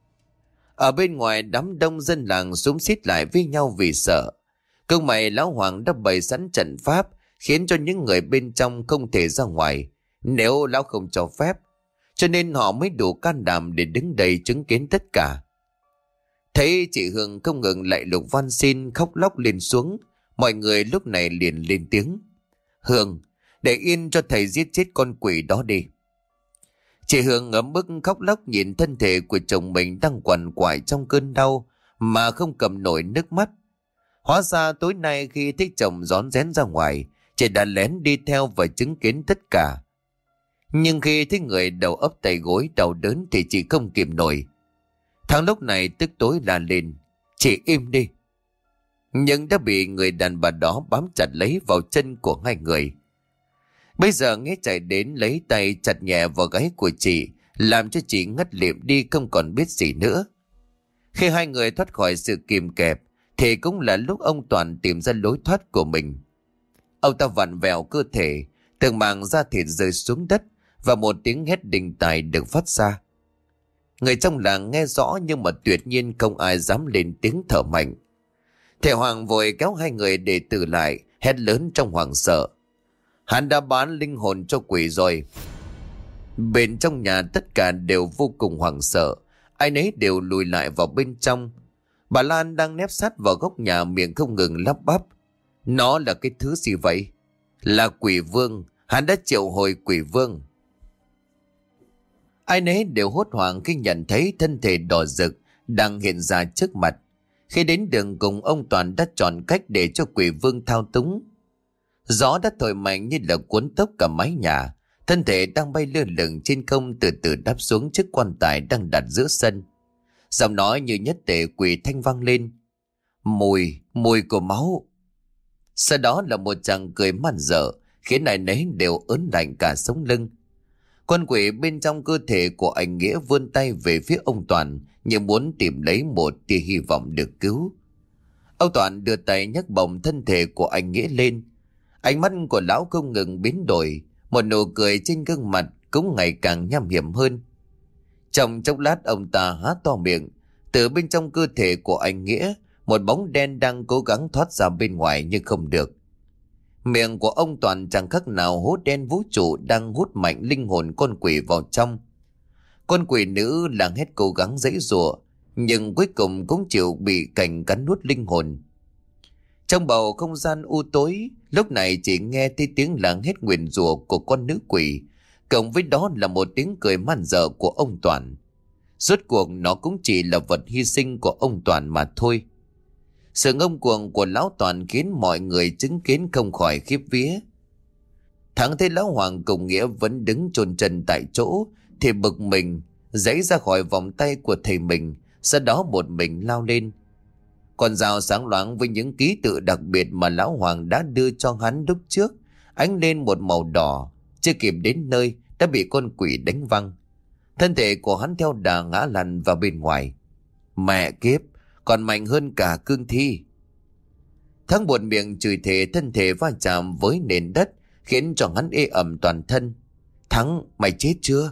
Ở bên ngoài, đám đông dân làng xúm xít lại với nhau vì sợ. Công mày Lão Hoàng đã bày sẵn trận pháp, khiến cho những người bên trong không thể ra ngoài nếu lão không cho phép, cho nên họ mới đủ can đảm để đứng đây chứng kiến tất cả. Thấy chị Hương không ngừng lại lục van xin khóc lóc lên xuống, mọi người lúc này liền lên tiếng: Hương, để yên cho thầy giết chết con quỷ đó đi. Chị Hương ấm bức khóc lóc nhìn thân thể của chồng mình đang quằn quại trong cơn đau mà không cầm nổi nước mắt. Hóa ra tối nay khi thấy chồng rón rén ra ngoài, chị đã lén đi theo và chứng kiến tất cả. Nhưng khi thấy người đầu ấp tay gối đau đớn thì chị không kìm nổi. Thằng lúc này tức tối la lên: Chị im đi! Nhưng đã bị người đàn bà đó bám chặt lấy vào chân của hai người. Bây giờ Nghĩa chạy đến lấy tay chặt nhẹ vào gáy của chị, làm cho chị ngất lịm đi không còn biết gì nữa. Khi hai người thoát khỏi sự kìm kẹp thì cũng là lúc ông Toàn tìm ra lối thoát của mình. Ông ta vặn vẹo cơ thể, từng mảng da thịt rơi xuống đất và một tiếng hét đình tài được phát ra. Người trong làng nghe rõ nhưng mà tuyệt nhiên không ai dám lên tiếng thở mạnh. Thầy Hoàng vội kéo hai người đệ tử lại, hét lớn trong hoảng sợ: Hắn đã bán linh hồn cho quỷ rồi. Bên trong nhà tất cả đều vô cùng hoảng sợ, ai nấy đều lùi lại vào bên trong. Bà Lan đang nép sát vào góc nhà, miệng không ngừng lắp bắp: Nó là cái thứ gì vậy? Là quỷ vương, hắn đã triệu hồi quỷ vương. Ai nấy đều hốt hoảng khi nhận thấy thân thể đỏ rực đang hiện ra trước mặt. Khi đến đường cùng, ông Toàn đã chọn cách để cho quỷ vương thao túng. Gió đã thổi mạnh như là cuốn tốc cả mái nhà. Thân thể đang bay lơ lửng trên không từ từ đáp xuống chiếc quan tài đang đặt giữa sân. Giọng nói như nhất tể quỷ thanh vang lên: Mùi, mùi của máu. Sau đó là một chàng cười man dợ, khiến ai nấy đều ớn lạnh cả sống lưng. Con quỷ bên trong cơ thể của anh Nghĩa vươn tay về phía ông Toàn như muốn tìm lấy một tia hy vọng được cứu. Ông Toàn đưa tay nhấc bổng thân thể của anh Nghĩa lên. Ánh mắt của lão không ngừng biến đổi, một nụ cười trên gương mặt cũng ngày càng nham hiểm hơn. Trong chốc lát ông ta há to miệng, từ bên trong cơ thể của anh Nghĩa một bóng đen đang cố gắng thoát ra bên ngoài nhưng không được. Miệng của ông Toàn chẳng khác nào hố đen vũ trụ đang hút mạnh linh hồn con quỷ vào trong. Con quỷ nữ là hết cố gắng giãy giụa, nhưng cuối cùng cũng chịu bị cảnh cắn nuốt linh hồn. Trong bầu không gian u tối, lúc này chỉ nghe thấy tiếng làng hét nguyền rủa của con nữ quỷ, cộng với đó là một tiếng cười man dợ của ông Toàn. Rốt cuộc nó cũng chỉ là vật hy sinh của ông Toàn mà thôi. Sự ngông cuồng của lão Toàn khiến mọi người chứng kiến không khỏi khiếp vía. Thắng thấy lão Hoàng cùng Nghĩa vẫn đứng chôn chân tại chỗ thì bực mình, giãy ra khỏi vòng tay của thầy mình, sau đó một mình lao lên. Con dao sáng loáng với những ký tự đặc biệt mà lão Hoàng đã đưa cho hắn lúc trước ánh lên một màu đỏ, chưa kịp đến nơi đã bị con quỷ đánh văng. Thân thể của hắn theo đà ngã lăn vào bên ngoài. Mẹ kiếp, còn mạnh hơn cả cương thi. Thắng buột miệng chửi thề, thân thể va chạm với nền đất khiến cho hắn ê ẩm toàn thân. Thắng, mày chết chưa?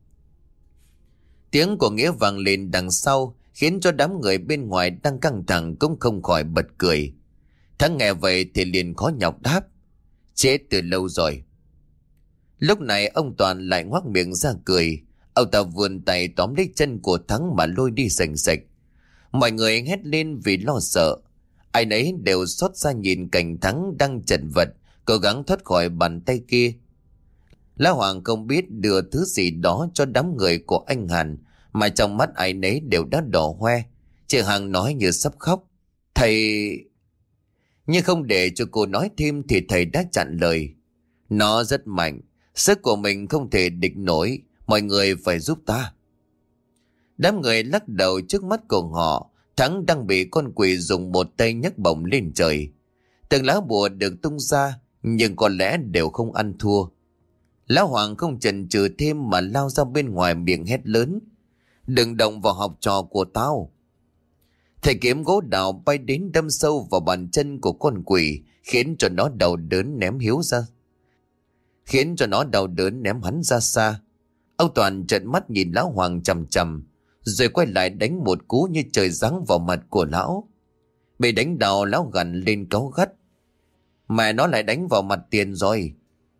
Tiếng của Nghĩa vang lên đằng sau khiến cho đám người bên ngoài đang căng thẳng cũng không khỏi bật cười. Thắng nghe vậy thì liền khó nhọc đáp: Chết từ lâu rồi. Lúc này ông Toàn lại ngoác miệng ra cười. Ông ta vươn tay tóm lấy chân của Thắng mà lôi đi sành sạch. Mọi người hét lên vì lo sợ. Ai nấy đều xót xa nhìn cảnh Thắng đang chật vật cố gắng thoát khỏi bàn tay kia. Lão Hoàng không biết đưa thứ gì đó cho đám người của anh Hàn, mà trong mắt ai nấy đều đã đỏ hoe. Chị Hằng nói như sắp khóc: Thầy... Nhưng không để cho cô nói thêm thì thầy đã chặn lời: Nó rất mạnh, sức của mình không thể địch nổi, mọi người phải giúp ta. Đám người lắc đầu trước mắt của họ. Thắng đang bị con quỷ dùng một tay nhấc bổng lên trời. Từng lá bùa được tung ra, nhưng có lẽ đều không ăn thua. Lão Hoàng không chần chừ thêm mà lao ra bên ngoài, miệng hét lớn: Đừng động vào học trò của tao. Thầy kiếm gỗ đào bay đến đâm sâu vào bàn chân của con quỷ, khiến cho nó đau đớn ném hiếu ra. Khiến cho nó đau đớn ném hắn ra xa. Ông Toàn trợn mắt nhìn lão Hoàng chằm chằm, rồi quay lại đánh một cú như trời giáng vào mặt của lão. Bị đánh đau, lão gằn lên cáu gắt: Mẹ nó lại đánh vào mặt tiền rồi.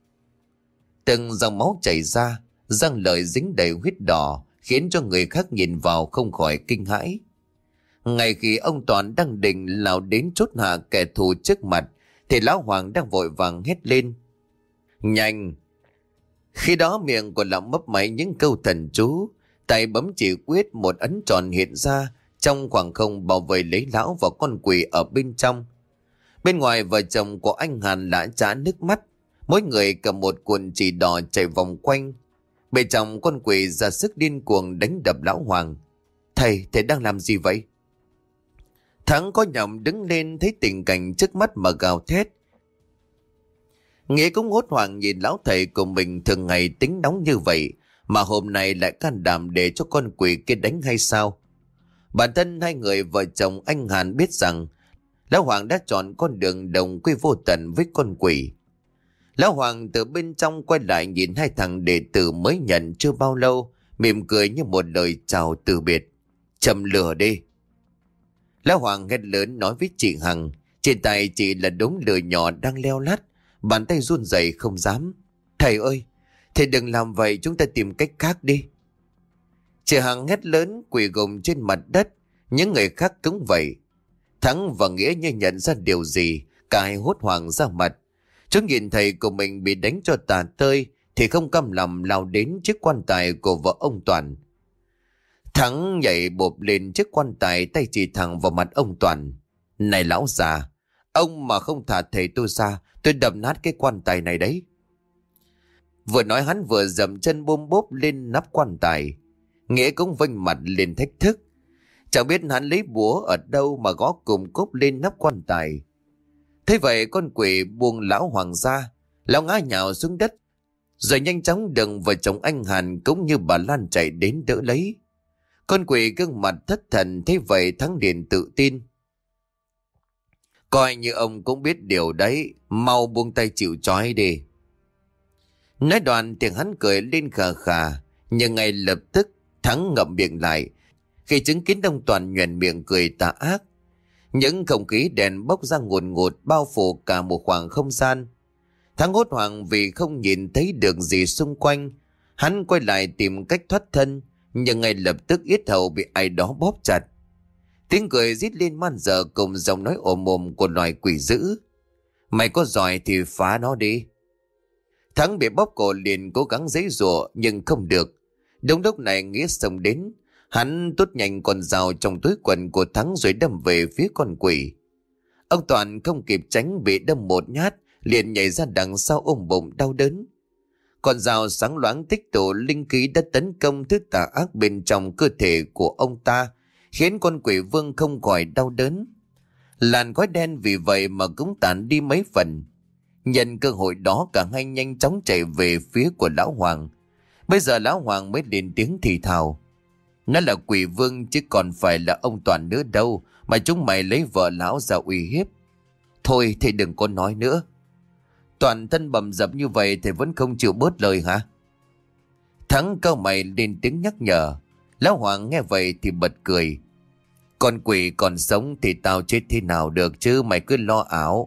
Từng dòng máu chảy ra, răng lợi dính đầy huyết đỏ, khiến cho người khác nhìn vào không khỏi kinh hãi. Ngay khi ông Toàn đang định lao đến chốt hạ kẻ thù trước mặt, thì lão Hoàng đang vội vàng hét lên: Nhanh! Khi đó miệng của lão mấp máy những câu thần chú, tay bấm chỉ quyết, một ấn tròn hiện ra trong khoảng không bảo vệ lấy lão và con quỷ ở bên trong. Bên ngoài, vợ chồng của anh Hàn đã trã nước mắt, mỗi người cầm một cuộn chỉ đỏ chạy vòng quanh. Bên trong, con quỷ ra sức điên cuồng đánh đập lão Hoàng. Thầy, thầy đang làm gì vậy? Thắng có nhầm đứng lên thấy tình cảnh trước mắt mà gào thét. Nghĩa cũng hốt hoảng nhìn lão thầy của mình thường ngày tính nóng như vậy, mà hôm nay lại can đảm để cho con quỷ kia đánh hay sao? Bản thân hai người vợ chồng anh Hàn biết rằng lão Hoàng đã chọn con đường đồng quy vô tận với con quỷ. Lão Hoàng từ bên trong quay lại nhìn hai thằng đệ tử mới nhận chưa bao lâu, mỉm cười như một lời chào từ biệt. Châm lửa đi. Lão Hoàng hét lớn nói với chị Hằng. Trên tay chị là đống lửa nhỏ đang leo lắt, bàn tay run rẩy không dám. Thầy ơi, thầy đừng làm vậy, chúng ta tìm cách khác đi. Chị Hằng hét lớn, quỳ gồng trên mặt đất. Những người khác cũng vậy. Thắng và Nghĩa như nhận ra điều gì, cả hai hốt hoảng ra mặt. Chúng nhìn thầy của mình bị đánh cho tả tơi thì không cam lòng lao đến chiếc quan tài của vợ ông Toàn. Thắng nhảy bộp lên chiếc quan tài, tay chỉ thẳng vào mặt ông Toàn. Này lão già, ông mà không thả thầy tôi ra, tôi đập nát cái quan tài này đấy. Vừa nói hắn vừa dậm chân bôm bốp lên nắp quan tài. Nghĩa cũng vênh mặt lên thách thức. Chẳng biết hắn lấy búa ở đâu mà gõ cùng cốp lên nắp quan tài. Thế vậy con quỷ buông lão Hoàng ra, lão ngã nhào xuống đất, rồi nhanh chóng đừng vợ chồng anh Hàn cũng như bà Lan chạy đến đỡ lấy. Con quỷ gương mặt thất thần, thế vậy Thắng liền tự tin. Coi như ông cũng biết điều đấy, mau buông tay chịu trói đi. Nói đoạn tiếng hắn cười lên khà khà, nhưng ngay lập tức Thắng ngậm miệng lại khi chứng kiến ông Toàn nhoẻn miệng cười tà ác. Những không khí đèn bốc ra ngùn ngụt bao phủ cả một khoảng không gian. Thắng hốt hoảng vì không nhìn thấy được gì xung quanh. Hắn quay lại tìm cách thoát thân, nhưng ngay lập tức yết hầu bị ai đó bóp chặt. Tiếng cười rít lên man dợ cùng giọng nói ồm ồm của loài quỷ dữ. Mày có giỏi thì phá nó đi. Thắng bị bóp cổ liền cố gắng giãy giụa nhưng không được. Đúng lúc này Nghĩa xông đến. Hắn tuốt nhanh con dao trong túi quần của Thắng rồi đâm về phía con quỷ. Ông Toàn không kịp tránh, bị đâm một nhát, liền nhảy ra đằng sau ôm bụng đau đớn. Con dao sáng loáng tích tụ linh khí đã tấn công thứ tà ác bên trong cơ thể của ông ta, khiến con quỷ vương không khỏi đau đớn. Làn khói đen vì vậy mà cũng tản đi mấy phần. Nhân cơ hội đó, cả hai nhanh chóng chạy về phía của lão Hoàng. Bây giờ lão Hoàng mới lên tiếng thì thào. Nó là quỷ vương chứ còn phải là ông Toàn nữa đâu mà chúng mày lấy vợ lão ra uy hiếp. Thôi thì đừng có nói nữa. Toàn thân bầm dập như vậy thì vẫn không chịu bớt lời hả? Thắng cau mày lên tiếng nhắc nhở. Lão Hoàng nghe vậy thì bật cười. Con quỷ còn sống thì tao chết thế nào được chứ, mày cứ lo ảo.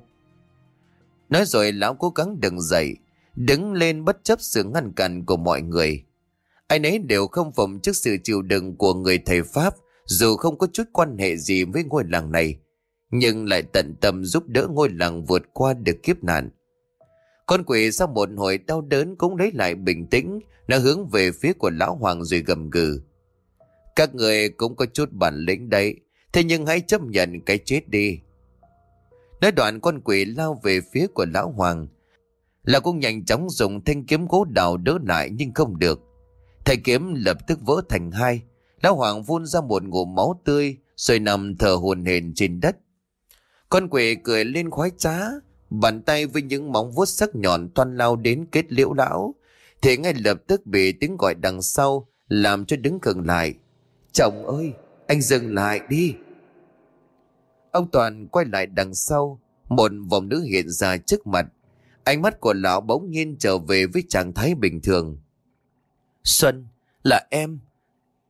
Nói rồi lão cố gắng đứng dậy, đứng lên bất chấp sự ngăn cản của mọi người. Ai nấy đều không phục trước sự chịu đựng của người thầy Pháp, dù không có chút quan hệ gì với ngôi làng này, nhưng lại tận tâm giúp đỡ ngôi làng vượt qua được kiếp nạn. Con quỷ sau một hồi đau đớn cũng lấy lại bình tĩnh, nó hướng về phía của lão Hoàng rồi gầm gừ. Các người cũng có chút bản lĩnh đấy, thế nhưng hãy chấp nhận cái chết đi. Nói đoạn con quỷ lao về phía của lão Hoàng. Lão cũng nhanh chóng dùng thanh kiếm gỗ đào đỡ lại nhưng không được. Thanh kiếm lập tức vỡ thành hai. Lão Hoàng phun ra một ngụm máu tươi rồi nằm thở hổn hển trên đất. Con quỷ cười lên khoái trá, bàn tay với những móng vuốt sắc nhọn toan lao đến kết liễu lão, thì ngay lập tức bị tiếng gọi đằng sau làm cho đứng khựng lại. Chồng ơi, anh dừng lại đi. Ông Toàn quay lại đằng sau, một vòng nữ hiện ra trước mặt. Ánh mắt của lão bỗng nhiên trở về với trạng thái bình thường. Xuân, là em.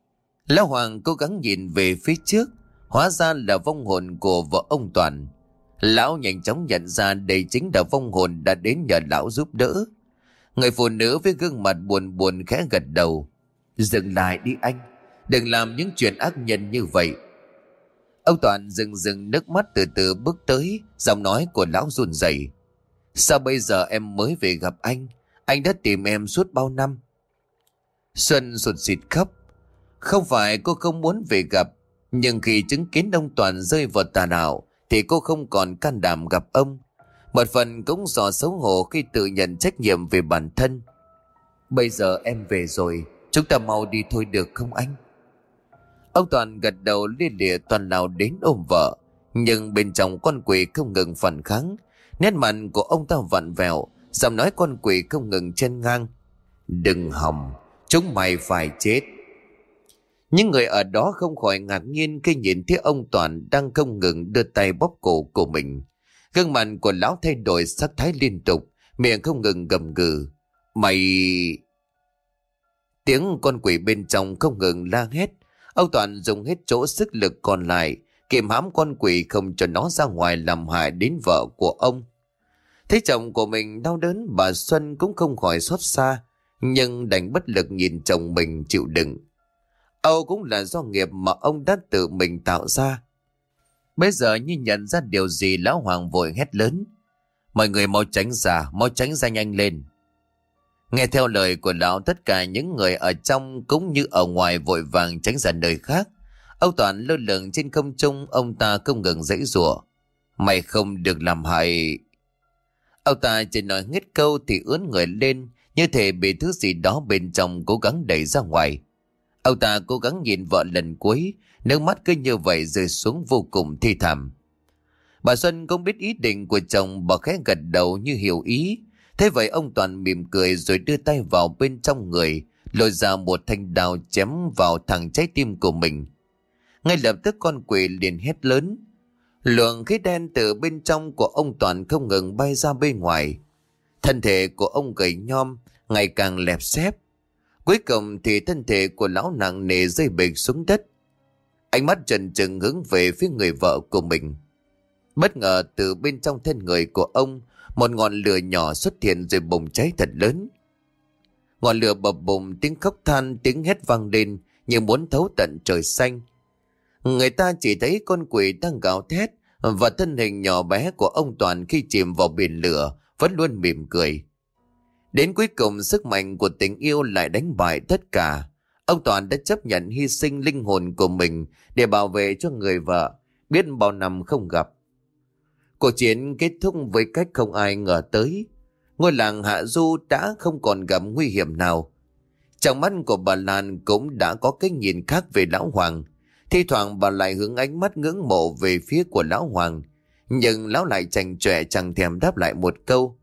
Lão Hoàng cố gắng nhìn về phía trước, hóa ra là vong hồn của vợ ông Toàn. Lão nhanh chóng nhận ra đây chính là vong hồn đã đến nhờ lão giúp đỡ. Người phụ nữ với gương mặt buồn buồn khẽ gật đầu. Dừng lại đi anh, đừng làm những chuyện ác nhân như vậy. Ông Toàn dừng dừng nước mắt từ từ bước tới, giọng nói của lão run rẩy. Sao bây giờ em mới về gặp anh? Anh đã tìm em suốt bao năm. Xuân sụt sịt khóc. Không phải cô không muốn về gặp, nhưng khi chứng kiến ông Toàn rơi vào tà đạo thì cô không còn can đảm gặp ông. Một phần cũng do xấu hổ khi tự nhận trách nhiệm về bản thân. Bây giờ em về rồi, chúng ta mau đi thôi được không anh? Ông Toàn gật đầu lia lịa toàn lao đến ôm vợ. Nhưng bên trong con quỷ không ngừng phản kháng. Nét mặt của ông ta vặn vẹo, giọng nói con quỷ không ngừng chen ngang. Đừng hòng, chúng mày phải chết. Những người ở đó không khỏi ngạc nhiên khi nhìn thấy ông Toàn đang không ngừng đưa tay bóp cổ của mình. Gương mặt của lão thay đổi sắc thái liên tục, miệng không ngừng gầm gừ. Mày... Tiếng con quỷ bên trong không ngừng la hét. Ông Toàn dùng hết chỗ sức lực còn lại, kiềm hãm con quỷ không cho nó ra ngoài làm hại đến vợ của ông. Thấy chồng của mình đau đớn, bà Xuân cũng không khỏi xót xa, nhưng đành bất lực nhìn chồng mình chịu đựng. Âu cũng là do nghiệp mà ông đã tự mình tạo ra. Bây giờ như nhận ra điều gì, lão Hoàng vội hét lớn. Mọi người mau tránh ra, mau tránh ra nhanh lên. Nghe theo lời của lão, tất cả những người ở trong cũng như ở ngoài vội vàng tránh ra nơi khác. Ông Toàn lơ lửng trên không trung, ông ta không ngừng giãy giụa. Mày không được làm hại. Ông ta chỉ nói hết câu thì ướn người lên, như thể bị thứ gì đó bên trong cố gắng đẩy ra ngoài. Ông ta cố gắng nhìn vợ lần cuối, nước mắt cứ như vậy rơi xuống vô cùng thi thảm. Bà Xuân cũng biết ý định của chồng, bà khẽ gật đầu như hiểu ý. Thế vậy ông Toàn mỉm cười rồi đưa tay vào bên trong người, lôi ra một thanh đao chém vào thẳng trái tim của mình. Ngay lập tức con quỷ liền hét lớn. Luồng khí đen từ bên trong của ông Toàn không ngừng bay ra bên ngoài. Thân thể của ông gầy nhom, ngày càng lẹp xép. Cuối cùng thì thân thể của lão nặng nề rơi bịch xuống đất. Ánh mắt trần trừng hướng về phía người vợ của mình. Bất ngờ từ bên trong thân người của ông, một ngọn lửa nhỏ xuất hiện rồi bùng cháy thật lớn. Ngọn lửa bập bùng, tiếng khóc than, tiếng hét vang lên như muốn thấu tận trời xanh. Người ta chỉ thấy con quỷ đang gào thét, và thân hình nhỏ bé của ông Toàn khi chìm vào biển lửa vẫn luôn mỉm cười. Đến cuối cùng sức mạnh của tình yêu lại đánh bại tất cả. Ông Toàn đã chấp nhận hy sinh linh hồn của mình để bảo vệ cho người vợ, biết bao năm không gặp. Cuộc chiến kết thúc với cách không ai ngờ tới. Ngôi làng Hạ Du đã không còn gặp nguy hiểm nào. Trong mắt của bà Lan cũng đã có cái nhìn khác về Lão Hoàng. Thi thoảng bà lại hướng ánh mắt ngưỡng mộ về phía của Lão Hoàng, nhưng Lão lại chành chọe chẳng thèm đáp lại một câu.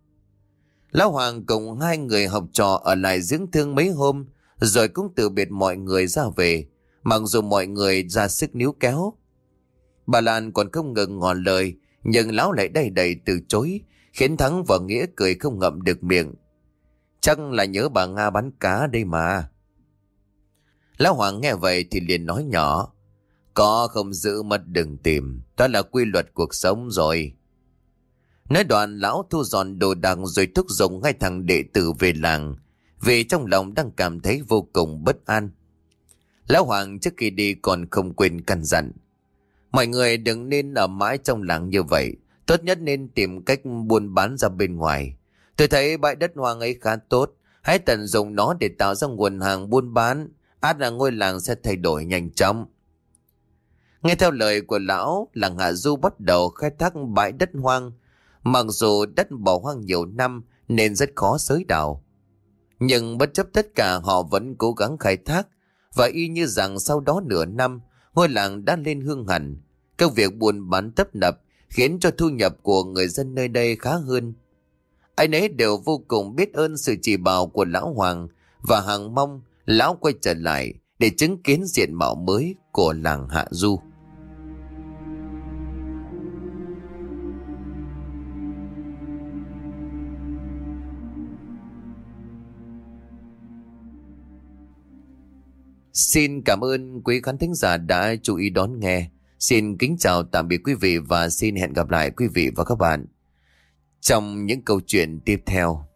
Lão Hoàng cùng hai người học trò ở lại dưỡng thương mấy hôm, rồi cũng từ biệt mọi người ra về, mặc dù mọi người ra sức níu kéo. Bà Lan còn không ngừng ngỏ lời, nhưng Lão lại đầy đầy từ chối, khiến Thắng và Nghĩa cười không ngậm được miệng. Chắc là nhớ bà Nga bán cá đây mà. Lão Hoàng nghe vậy thì liền nói nhỏ. Có không giữ mất đừng tìm, đó là quy luật cuộc sống rồi. Nói đoạn lão thu dọn đồ đạc rồi thúc giục hai thằng đệ tử về làng, vì trong lòng đang cảm thấy vô cùng bất an. Lão Hoàng trước khi đi còn không quên căn dặn. Mọi người đừng nên ở mãi trong làng như vậy, tốt nhất nên tìm cách buôn bán ra bên ngoài. Tôi thấy bãi đất hoang ấy khá tốt, hãy tận dụng nó để tạo ra nguồn hàng buôn bán, ắt là ngôi làng sẽ thay đổi nhanh chóng. Nghe theo lời của lão, làng Hạ Du bắt đầu khai thác bãi đất hoang. Mặc dù đất bỏ hoang nhiều năm nên rất khó xới đào, nhưng bất chấp tất cả họ vẫn cố gắng khai thác. Và y như rằng sau đó nửa năm, ngôi làng đã lên hương hẳn. Công việc buôn bán tấp nập khiến cho thu nhập của người dân nơi đây khá hơn. Ai nấy đều vô cùng biết ơn sự chỉ bảo của Lão Hoàng, và hằng mong lão quay trở lại để chứng kiến diện mạo mới của làng Hạ Du. Xin cảm ơn quý khán thính giả đã chú ý đón nghe. Xin kính chào tạm biệt quý vị và xin hẹn gặp lại quý vị và các bạn trong những câu chuyện tiếp theo.